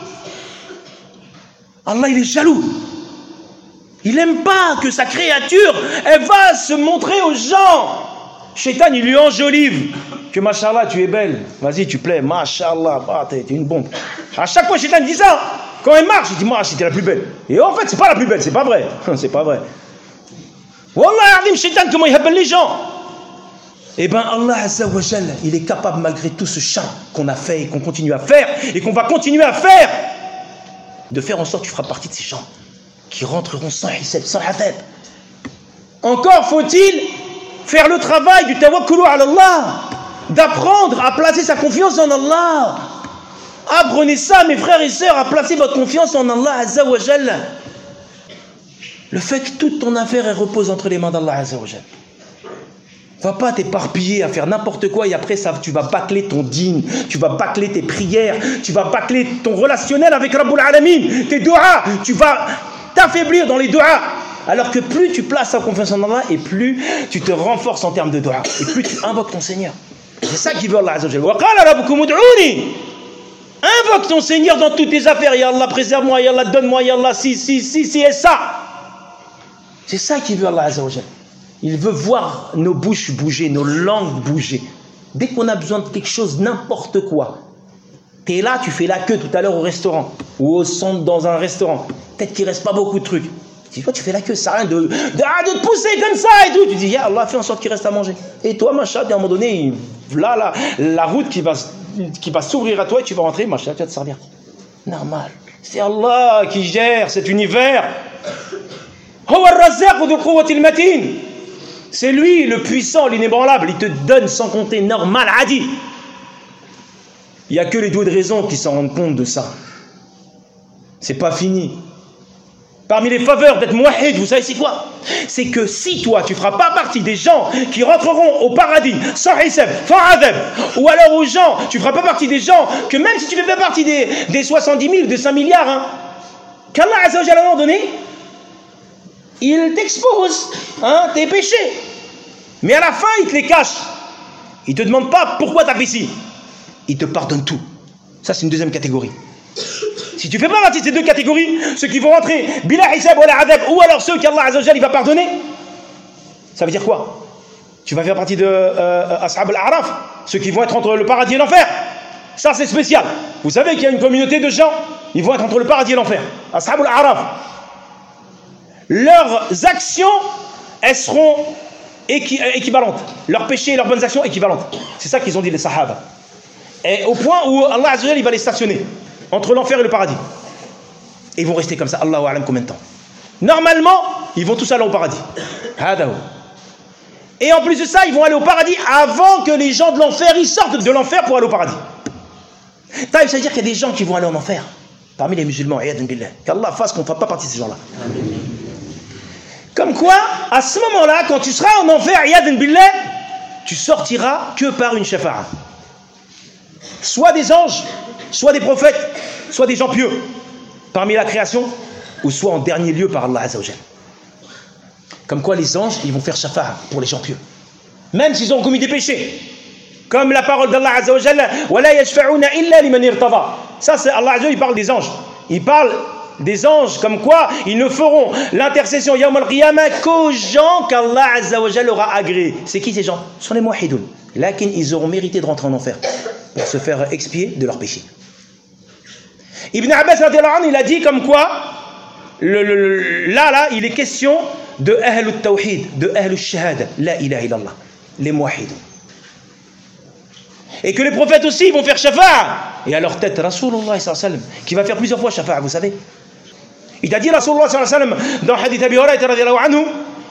Allah il est jaloux. Il aime pas que sa créature, elle va se montrer aux gens. Shaitan il lui enjolive. Que machallah tu es belle. Vas-y tu plais, machallah, bah, t'es une bombe. À chaque fois Shaitan dit ça. Quand elle marche, il dit, moi, c'était la plus belle. Et en fait, c'est pas la plus belle, c'est pas vrai. C'est pas vrai. Wallah, Adim, Shaitan, comment il appelle les gens? Eh bien, Allah Azza wa Jalla, il est capable, malgré tout ce chant qu'on a fait et qu'on continue à faire, et qu'on va continuer à faire, de faire en sorte que tu feras partie de ces gens qui rentreront sans hisab, sans adab. Encore faut-il faire le travail du tawakkulu ala Allah, d'apprendre à placer sa confiance en Allah. Apprenez ça, mes frères et sœurs, à placer votre confiance en Allah Azza wa Jalla. Le fait que toute ton affaire elle repose entre les mains d'Allah Azza wa Jalla. Va pas t'éparpiller à faire n'importe quoi et après ça, tu vas bâcler ton dîn, tu vas bâcler tes prières, tu vas bâcler ton relationnel avec Rabbul Alamin, tes doigts, tu vas t'affaiblir dans les doigts. Alors que plus tu places ta confiance en Allah et plus tu te renforces en termes de doigts et plus tu invoques ton Seigneur. C'est ça qui veut Allah Azza wa Jalla. Wa qala rabbukum ud'uni. Invoque ton Seigneur dans toutes tes affaires. Ya Allah, préserve-moi, Ya Allah, donne-moi, Ya Allah, si, si, si, si et ça. C'est ça qu'il veut Allah Azza wa Jalla. Il veut voir nos bouches bouger, nos langues bouger. Dès qu'on a besoin de quelque chose, n'importe quoi. Tu es là, tu fais la queue tout à l'heure au restaurant ou au centre dans un restaurant. Peut-être qu'il ne reste pas beaucoup de trucs. Tu dis quoi, tu fais la queue, ça sert à rien de, de, de te pousser comme ça et tout. Tu dis, Ya Allah, fais en sorte qu'il reste à manger. Et toi, machin, à un moment donné, là, là, la route qui va, qui va s'ouvrir à toi et tu vas rentrer, machin, tu vas te servir. Normal. C'est Allah qui gère cet univers. C'est lui le puissant, l'inébranlable. Il te donne sans compter, normal, adi. Il n'y a que les doués de raison qui s'en rendent compte de ça. C'est pas fini. Parmi les faveurs d'être mouahid, vous savez c'est quoi? C'est que si toi tu ne feras pas partie des gens qui rentreront au paradis sans hisab, sans adab, ou alors aux gens, tu ne feras pas partie des gens que même si tu ne fais pas partie des, des soixante-dix mille ou des cinq milliards, hein, qu'Allah Azza wa Jalla à un moment donné, il t'expose hein, tes péchés. Mais à la fin, il te les cache. Il ne te demande pas pourquoi tu as fait ci. Il te pardonne tout. Ça, c'est une deuxième catégorie. Si tu ne fais pas partie de ces deux catégories, ceux qui vont rentrer bila hisab ou la adab, ou alors ceux qu'Allah Azza wa Jalla il va pardonner, ça veut dire quoi? Tu vas faire partie de euh, Ashab al-A'raf, ceux qui vont être entre le paradis et l'enfer. Ça, c'est spécial. Vous savez qu'il y a une communauté de gens, ils vont être entre le paradis et l'enfer. Ashab al-A'raf. Leurs actions, elles seront équi équivalentes. Leurs péchés et leurs bonnes actions équivalentes. C'est ça qu'ils ont dit les Sahaba. Et au point où Allah Azza wa Jalla il va les stationner entre l'enfer et le paradis. Et ils vont rester comme ça, Allahu a'lam combien de temps. Normalement, ils vont tous aller au paradis. Et en plus de ça, ils vont aller au paradis avant que les gens de l'enfer, ils sortent de l'enfer pour aller au paradis. Ça veut dire qu'il y a des gens qui vont aller en enfer, parmi les musulmans, qu'Allah fasse qu'on ne fasse pas partie de ces gens-là. Comme quoi, à ce moment-là, quand tu seras en enfer, tu sortiras que par une shafa'a. Soit des anges, soit des prophètes, soit des gens pieux, parmi la création, ou soit en dernier lieu par Allah Azza wa Jal. Comme quoi les anges, ils vont faire shafa'a pour les gens pieux, même s'ils ont commis des péchés. Comme la parole d'Allah Azza wa Jalla, وَلَا يَشْفَعُونَ إِلَّا لِمَنْ ارْتَضَى. Ça, c'est Allah Azza wa Jalla, il parle des anges. Il parle des anges, comme quoi ils ne feront l'intercession Yawm al-Qiyamah qu'aux gens qu'Allah Azza wa Jalla aura agréés. C'est qui ces gens? Ce sont les muwahhidoun. Lakin ils auront mérité de rentrer en enfer pour se faire expier de leurs péchés. Ibn Abbas, il a dit comme quoi, le, le, le, là, là, il est question de Ahlul Tawhid, de Ahlul Shahada, la ilaha illallah, les muwahhidoun. Et que les prophètes aussi ils vont faire shafa'a. Et à leur tête, Rasulullah sallallahu alayhi wa sallam, qui va faire plusieurs fois shafa'a, vous savez. Il a dit Rasulullah sallallahu alayhi wa sallam dans le hadith Abi Hurayra radiyallahu anhu,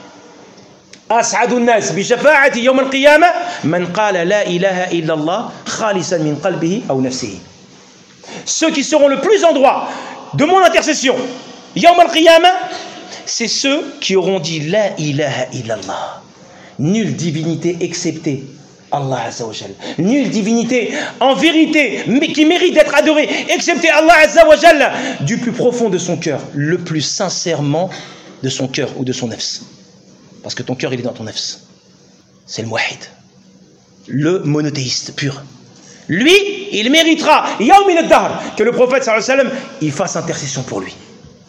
As'adun nas bi shafa'ati yawm al-qiyamah man qala la ilaha illa Allah khalisan min qalbihi aw nafsihi. Ceux qui seront le plus en droit de mon intercession yawm al-qiyamah, c'est ceux qui auront dit la ilaha illa Allah. Nulle divinité exceptée Allah Azza wa Jal. Nulle divinité en vérité mais qui mérite d'être adorée excepté Allah Azza wa Jal, du plus profond de son cœur, le plus sincèrement de son cœur ou de son nefs. Parce que ton cœur il est dans ton nefs. C'est le muwahhid, le monothéiste pur. Lui, il méritera yawm al-dahr que le prophète sallallahu alayhi wa sallam il fasse intercession pour lui.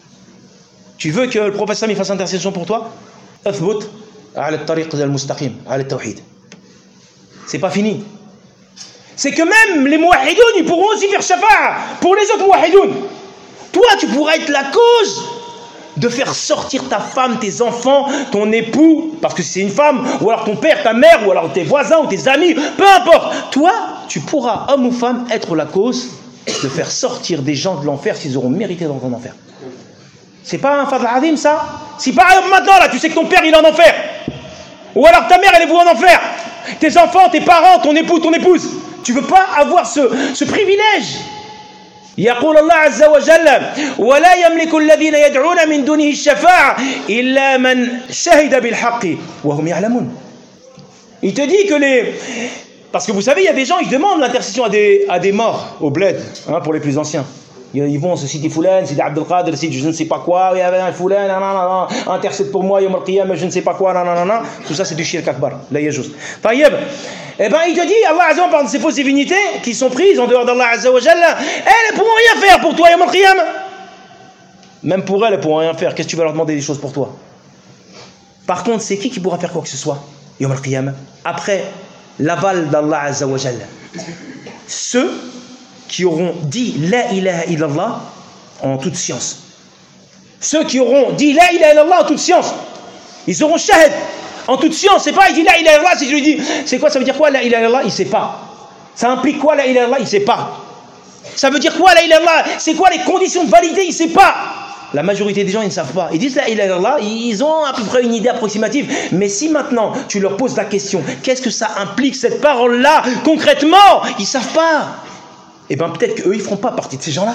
Tu veux que le prophète sallallahu alayhi wa sallam il fasse intercession pour toi? Athbut ala at-tariq al-mustaqim ala at-tawhid. C'est pas fini. C'est que même les muwahhidoun, ils pourront aussi faire shafa'a pour les autres muwahhidoun. Toi, tu pourras être la cause de faire sortir ta femme, tes enfants, ton époux, parce que c'est une femme, ou alors ton père, ta mère, ou alors tes voisins, ou tes amis, peu importe. Toi, tu pourras, homme ou femme, être la cause de faire sortir des gens de l'enfer s'ils auront mérité d'entrer en enfer. C'est pas un fadl azim, ça? Si par exemple maintenant, là, tu sais que ton père, il est en enfer, ou alors ta mère, elle est vouée en enfer, tes enfants, tes parents, ton époux, ton épouse, tu ne veux pas avoir ce, ce privilège. يقول الله عز وجل ولا يملك الذين يدعون من دونه الشفاعة إلا من شهد بالحق وهم يعلمون. Il te dit que les... Parce que vous savez, il y a des gens, ils demandent l'intercession à des, à des morts au bled, hein, pour les plus anciens. Ils vont, c'est Sidi Foulan, Sidi Abdel Qadir, Sidi je ne sais pas quoi, il y avait un Foulan, nanana, intercède pour moi, Yom al-Qiyamah, je ne sais pas quoi, nanana. Tout ça, c'est du shirk akbar, la yajouz. Taïeb, eh ben, il te dit, Allah Azza wa Jalla, par ces fausses divinités qui sont prises en dehors d'Allah Azza wa Jalla, elles ne pourront rien faire pour toi, Yom al-Qiyamah. Même pour elles, elles ne pourront rien faire. Qu'est-ce que tu vas leur demander des choses pour toi? Par contre, c'est qui qui pourra faire quoi que ce soit, Yom al-Qiyamah, après l'aval d'Allah Azza wa Jalla? Ceux qui auront dit la ilaha illallah en toute science. Ceux qui auront dit la ilaha illallah en toute science, ils auront shahid en toute science. C'est pas il dit la ilaha illallah, si je lui dis c'est quoi, ça veut dire quoi la ilaha illallah, il sait pas. Ça implique quoi la ilaha illallah, il sait pas. Ça veut dire quoi la ilaha illallah, c'est quoi les conditions de validité, il sait pas. La majorité des gens ils ne savent pas. Ils disent la ilaha illallah, ils ont à peu près une idée approximative. Mais si maintenant tu leur poses la question, qu'est-ce que ça implique cette parole-là concrètement, ils savent pas. Et bien peut-être qu'eux, ils ne feront pas partie de ces gens-là.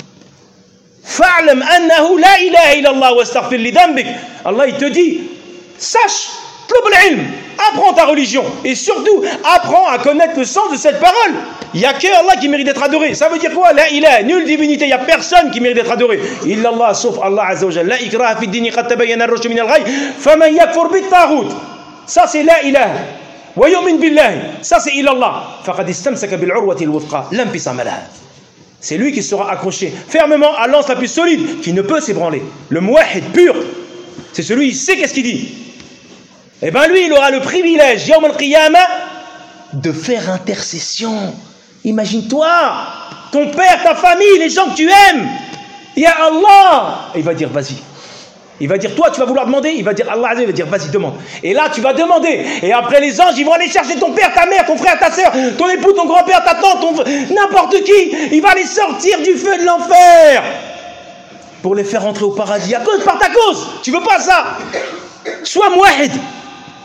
Fa'lam annahu la ilaha illallah wa astaghfir li dhanbik. Allah, il te dit, sache, tlub al-ilm, apprends ta religion. Et surtout, apprends à connaître le sens de cette parole. Il n'y a que Allah qui mérite d'être adoré. Ça veut dire quoi? La ilaha, nulle divinité, il n'y a personne qui mérite d'être adoré. Illallah, sauf Allah Azza wa Jalla. La ikraha fi dini qad tabayyana ar-rushd min al-ghayy. Faman yakfur bit-taghut. Ça, c'est la ilaha. ويؤمن بالله, ça c'est ilallah. فقد استمسك بالعروة الوثقى لا انفصام لها. C'est lui qui sera accroché fermement à l'anse la plus solide, qui ne peut s'ébranler. Le muwahhid pur, c'est celui qui sait qu'est-ce qu'il dit. Et bien lui, il aura le privilège, Yawm al-Qiyamah, de faire intercession. Imagine-toi, ton père, ta famille, les gens que tu aimes. Ya Allah, et il va dire vas-y. Il va dire, toi, tu vas vouloir demander. Il va dire, Allah, il va dire, vas-y, demande. Et là, tu vas demander. Et après, les anges, ils vont aller chercher ton père, ta mère, ton frère, ta soeur, ton époux, ton grand-père, ta tante, ton... n'importe qui. Il va les sortir du feu de l'enfer pour les faire rentrer au paradis. À cause, par ta cause. Tu veux pas ça? Sois muwahhid.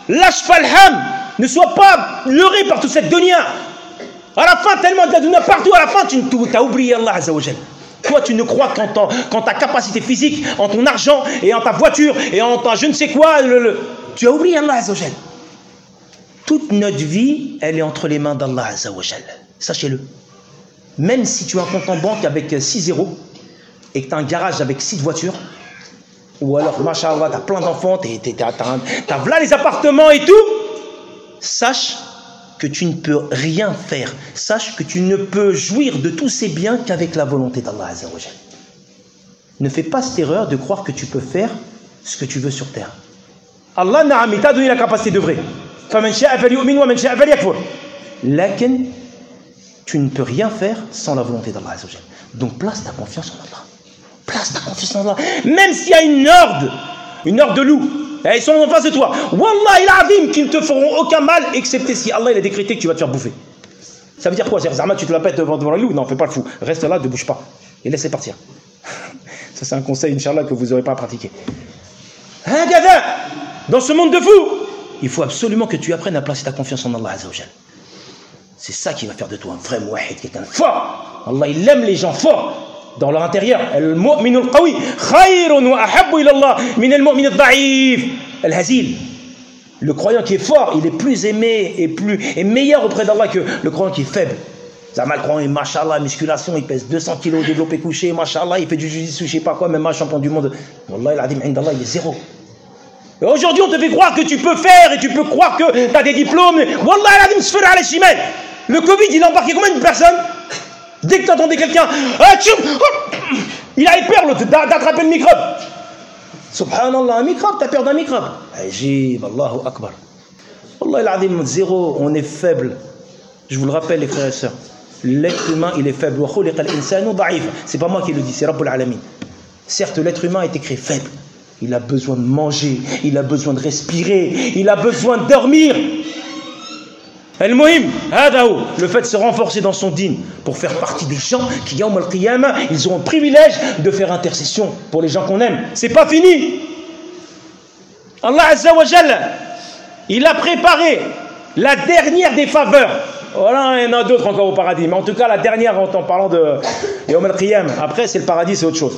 Lâche pas le ham. Ne sois pas leurré par toute cette dunya. À la fin, tellement de la dunya partout, à la fin, tu as oublié Allah Azza wa Jal. Toi, tu ne crois qu'en ton, qu'en ta capacité physique, en ton argent et en ta voiture et en ta je ne sais quoi. Le, le, tu as oublié Allah Azza wa Jal. Toute notre vie, elle est entre les mains d'Allah Azza wa Jal. Sachez-le. Même si tu as un compte en banque avec six zéros et que tu as un garage avec six voitures, ou alors, machallah, tu as plein d'enfants, tu as là les appartements et tout, sache que tu ne peux rien faire. Sache que tu ne peux jouir de tous ces biens qu'avec la volonté d'Allah Azza wa Jal. Ne fais pas cette erreur de croire que tu peux faire ce que tu veux sur terre. Allah na'am, t'a donné la capacité d'œuvrer. فَمَنْ شَاءَ فَلْيُؤْمِنْ وَمَنْ شَاءَ فَلْيَكْفُرْ. Lakin, tu ne peux rien faire sans la volonté d'Allah Azza wa Jal. Donc place ta confiance en Allah. Place ta confiance en Allah. Même s'il y a une horde, une horde de loups, et ils sont en face de toi. Wallahi l'azim, qu'ils ne te feront aucun mal, excepté si Allah il a décrété que tu vas te faire bouffer. Ça veut dire quoi? Zama, tu te la pètes devant, devant les loups? Non, fais pas le fou. Reste là, ne bouge pas. Et laisse-les partir. Ça, c'est un conseil, Inch'Allah, que vous n'aurez pas à pratiquer. Hein, gamin? Dans ce monde de fous, il faut absolument que tu apprennes à placer ta confiance en Allah Azza wa Jal. C'est ça qui va faire de toi un vrai mouahid, quelqu'un de fort. Allah, il aime les gens forts. Dans leur intérieur, al-mu'min al-qawi khayrun wa ahabbu ila Allah min al-mu'min al-da'if al-hazil. Le croyant qui est fort, il est plus aimé et plus et meilleur auprès d'Allah que le croyant qui est faible. Zama, le croyant, il mashallah, musculation, il pèse deux cents kilos développé couché, mashallah, il fait du jiu-jitsu, je sais pas quoi, même un champion du monde. Wallahi al-azim, indallah, il est zéro. Et aujourd'hui, on te fait croire que tu peux faire et tu peux croire que tu as des diplômes. Wallahi al-azim, sfira ala shimel. Le Covid, il a embarqué combien de personnes? Dès que tu entendais quelqu'un, ah, il a eu peur d'attraper le microbe. Subhanallah, un microbe, tu as peur d'un microbe. Ajib, Allahu Akbar. Wallah al-azim, zéro, on est faible. Je vous le rappelle, les frères et sœurs. L'être humain, il est faible. C'est pas moi qui le dis, c'est Rabbul Alamin. Certes, l'être humain a été créé faible. Il a besoin de manger, il a besoin de respirer, il a besoin de dormir. Al-Muhim, le fait de se renforcer dans son dîn pour faire partie des gens qui, yawm al-qiyamah, ils ont le privilège de faire intercession pour les gens qu'on aime. C'est pas fini. Allah Azza wa Jalla, il a préparé la dernière des faveurs. Voilà, il y en a d'autres encore au paradis, mais en tout cas la dernière en parlant de yawm al-qiyamah. Après c'est le paradis, c'est autre chose.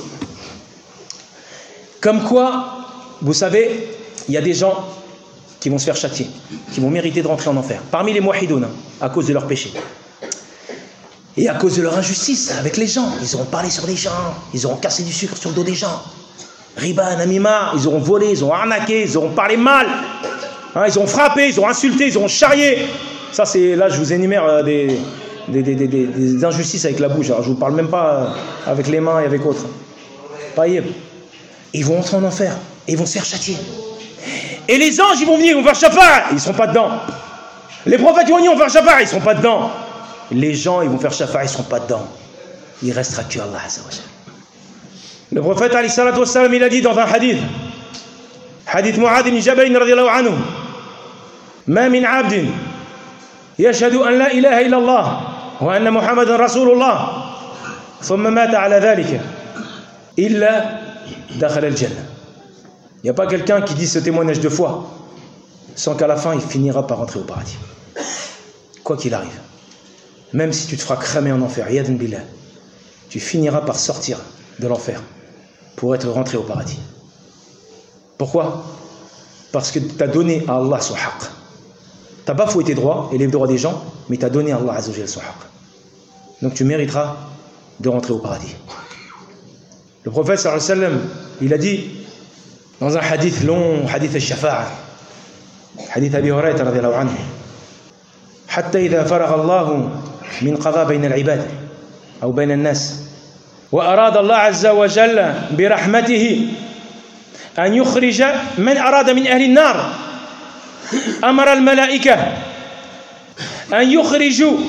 Comme quoi, vous savez, il y a des gens qui vont se faire châtier, qui vont mériter de rentrer en enfer. Parmi les muahidoun, à cause de leurs péchés. Et à cause de leur injustice avec les gens. Ils auront parlé sur les gens, ils auront cassé du sucre sur le dos des gens. Riba, namima, ils auront volé, ils auront arnaqué, ils auront parlé mal. Hein, ils ont frappé, ils ont insulté, ils ont charrié. Ça, c'est là, je vous énumère euh, des, des, des, des, des injustices avec la bouche. Alors, je ne vous parle même pas euh, avec les mains et avec autres. Païb. Ils vont entrer en enfer et ils vont se faire châtier. Et les anges, ils vont venir, ils vont faire shafa'a, ils ne seront pas dedans. Les prophètes, ils vont venir, ils vont faire shafa'a, ils ne seront pas dedans. Les gens, ils vont faire shafa'a, ils ne seront pas dedans. Il restera que Allah Azza wa Jalla. Le prophète, alayhi salatu wassalam, il a dit dans un hadith, hadith Mu'adh ibn Jabal, radiyallahu anhu, ma min abdin yashhadu an la ilaha illallah wa anna Muhammadan Rasulullah thumma mata ala dhalika illa dakhala al-jannah. Il n'y a pas quelqu'un qui dit ce témoignage de foi sans qu'à la fin il finira par rentrer au paradis. Quoi qu'il arrive, même si tu te feras cramer en enfer, yadun billah, tu finiras par sortir de l'enfer pour être rentré au paradis. Pourquoi? Parce que tu as donné à Allah son haqq. Tu n'as pas fouillé tes droits et les droits des gens, mais tu as donné à Allah Azza wa Jalla son haqq. Donc tu mériteras de rentrer au paradis. Le prophète sallallahu alayhi wa sallam, il a dit dans un hadith long, hadith al-shafa'a, hadith Abi Hurayra radiyallahu anhu, حتى إذا فرغ الله من قضاء بين العباد أو بين الناس وأراد الله عز وجل برحمته أن يخرج من أراد من أهل النار أمر الملائكة أن يخرجوا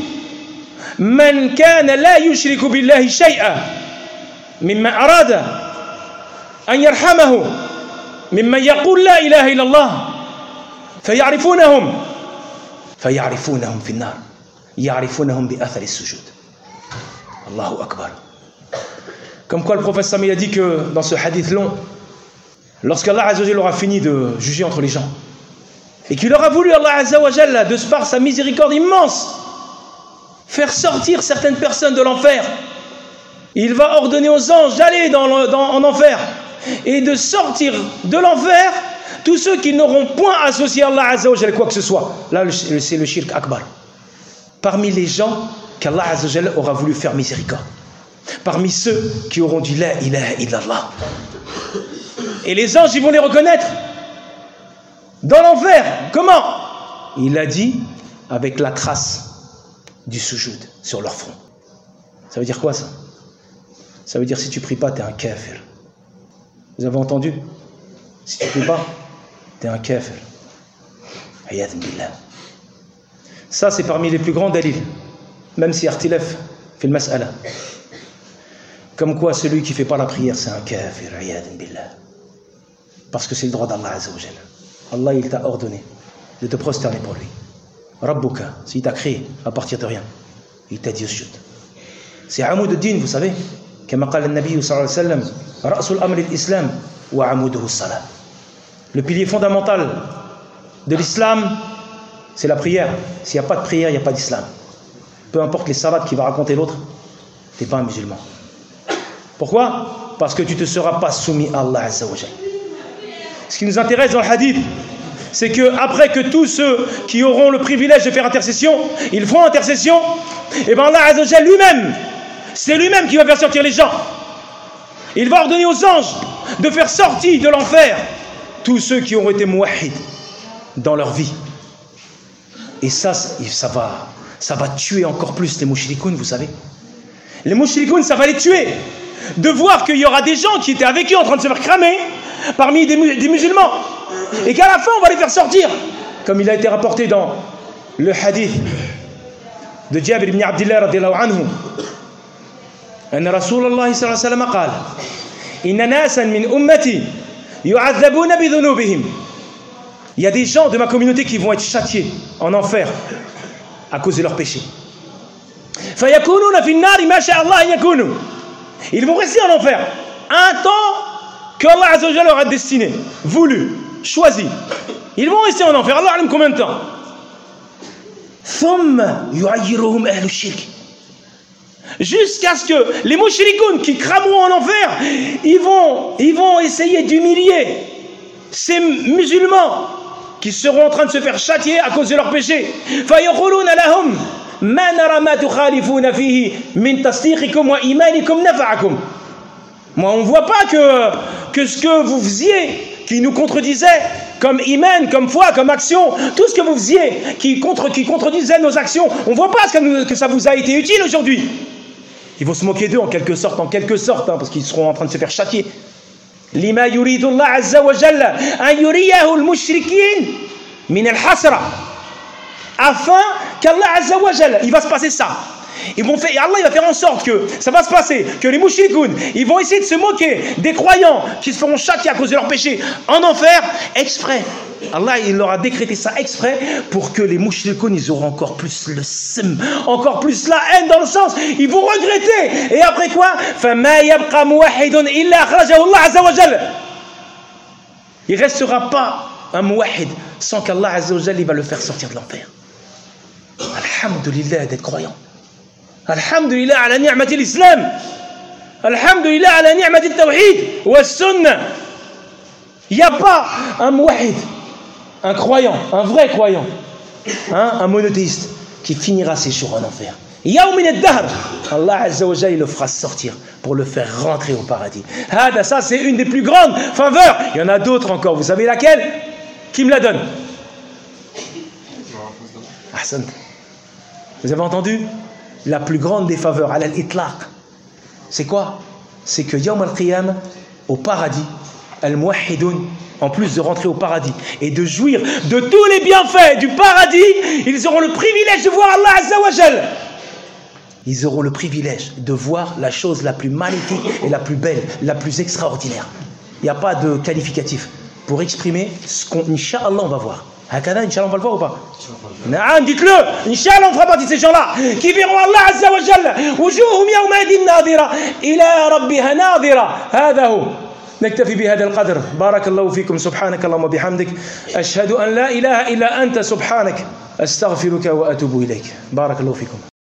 من كان لا يشرك بالله شيئا مما أراد أن يرحمه ممن يقول لا إله إلا الله فيعرفونهم فيعرفونهم في النار يعرفونهم بأثر السجود. Allahu Akbar. Comme quoi le prophète Sami a dit que dans ce hadith long, lorsqu'Allah Azza wa Jalla aura fini de juger entre les gens, et qu'il aura voulu, Allah Azza wa Jalla, de par sa miséricorde immense, faire sortir certaines personnes de l'enfer. Il va ordonner aux anges d'aller dans le, dans, en enfer et de sortir de l'enfer tous ceux qui n'auront point associé à Allah Azza wa Jalla quoi que ce soit. Là, c'est le shirk akbar. Parmi les gens qu'Allah Azza wa Jalla aura voulu faire miséricorde. Parmi ceux qui auront dit la ilaha illallah. Et les anges, ils vont les reconnaître dans l'enfer. Comment? Il a dit avec la trace du sujoud sur leur front. Ça veut dire quoi ça? Ça veut dire si tu pries pas, tu es un kafir. Vous avez entendu? Si tu pries pas, tu es un kafir. Ayad billah. Ça, c'est parmi les plus grands dalils. Même si Artilef fait le mas'ala. Comme quoi, celui qui ne fait pas la prière, c'est un kafir. Ayad billah. Parce que c'est le droit d'Allah Azza wa Jalla. Allah, il t'a ordonné de te prosterner pour lui. Rabbuka, s'il t'a créé à partir de rien, il t'a dit usjud. C'est Amoud ad-Din, vous savez. Comme قال النبي صلى الله عليه وسلم رأس الأمر الإسلام وعموده الصلاة. Le pilier fondamental de l'islam, c'est la prière. S'il n'y a pas de prière, il n'y a pas d'islam. Peu importe les salades qu'il va raconter l'autre, tu n'es pas un musulman. Pourquoi? Parce que tu ne te seras pas soumis à Allah Azza wa Jalla. Ce qui nous intéresse dans le hadith, c'est que après que tous ceux qui auront le privilège de faire intercession, ils feront intercession, et bien Allah Azza wa Jalla lui-même, c'est lui-même qui va faire sortir les gens. Il va ordonner aux anges de faire sortir de l'enfer tous ceux qui ont été mouahid dans leur vie. Et ça, ça va, ça va tuer encore plus les mouchrikoun, vous savez. Les mouchrikoun, ça va les tuer. De voir qu'il y aura des gens qui étaient avec eux en train de se faire cramer parmi des, des musulmans. Et qu'à la fin, on va les faire sortir. Comme il a été rapporté dans le hadith de Jabir ibn Abdillah radiyallahu anhu. أن رسول الله صلى الله عليه وسلم قال إن ناسا من أمتي يعذبون بذنوبهم. Il y a des gens de ma communauté qui vont être châtiés en enfer à cause de leurs péchés. فيكونون في النار ما شاء الله أن يكونوا. Ils vont rester en enfer un temps que Allah Azza wa Jalla aura destiné, voulu, choisi. Ils vont rester en enfer. Allah aime combien de temps? ثم يعيرهم أهل الشرك. Jusqu'à ce que les mouchrikoun qui crameront en enfer, ils vont, ils vont essayer d'humilier ces musulmans qui seront en train de se faire châtier à cause de leurs péchés. فَيَقُولُونَ لَهُمْ مَا نَرَى مَا تُخَالِفُونَ فِيهِ مِنْ تَصْدِيقِكُمْ وَإِيمَانِكُمْ نَفَعَكُمْ. Moi, on ne voit pas que, que ce que vous faisiez, qui nous contredisait, comme iman, comme foi, comme action, tout ce que vous faisiez, qui, contre, qui contredisait nos actions, on ne voit pas ce que, nous, que ça vous a été utile aujourd'hui. Ils vont se moquer d'eux en quelque sorte, en quelque sorte, hein, parce qu'ils seront en train de se faire châtier. Lima yuridu Allah Azza wa Jalla an yuriyahu al-mushrikin min al-hasra. Afin qu'Allah Azza wa Jalla, il va se passer ça. Ils vont faire, Allah il va faire en sorte que ça va se passer, que les mouchrikoun, ils vont essayer de se moquer des croyants qui se feront châtier à cause de leurs péchés en enfer, exprès. Allah il leur a décrété ça exprès pour que les mouchrikoun ils auront encore plus le sim, encore plus la haine dans le sens, ils vont regretter. Et après quoi? فَمَا يَبْقَى مُوَحِّدٌ إِلَّا أَخْرَجَهُ اللَّهُ عَزَّ وَجَلَّ. Il ne restera pas un mouahid sans qu'Allah Azza wa Jalla il va le faire sortir de l'enfer. Alhamdulillah d'être croyant. Alhamdulillah ala ni'mati l'islam. Alhamdulillah ala ni'mati al-tawhid wa sunnah. Il n'y a pas un mouahid, un croyant, un vrai croyant, hein, un monothéiste qui finira ses jours en enfer. Yawmin ad-dahr, Allah Azza wa Jalla le fera sortir pour le faire rentrer au paradis. Hada, ça c'est une des plus grandes faveurs. Il y en a d'autres encore. Vous savez laquelle? Qui me la donne? Ahsan. Vous avez entendu? La plus grande des faveurs, al itlaq. C'est quoi? C'est que Yawm al-Qiyam, au paradis, al-muwahhidoun, en plus de rentrer au paradis et de jouir de tous les bienfaits du paradis, ils auront le privilège de voir Allah Azza wa Jalla. Ils auront le privilège de voir la chose la plus magnifique et la plus belle, la plus extraordinaire. Il n'y a pas de qualificatif pour exprimer ce qu'on, Inch'Allah, on va voir. Hakada, Inch'Allah, on va le voir ou pas? Naam, dites-le. Inch'Allah, on fera partie de ces gens-là qui verront Allah Azza wa Jalla. Wujuhum yawma idin nadira ila rabbiha nadira. Hada hu. نكتفي بهذا القدر. بارك الله فيكم. سبحانك اللهم وبحمدك أشهد أن لا إله إلا أنت سبحانك أستغفرك وأتوب إليك. بارك الله فيكم.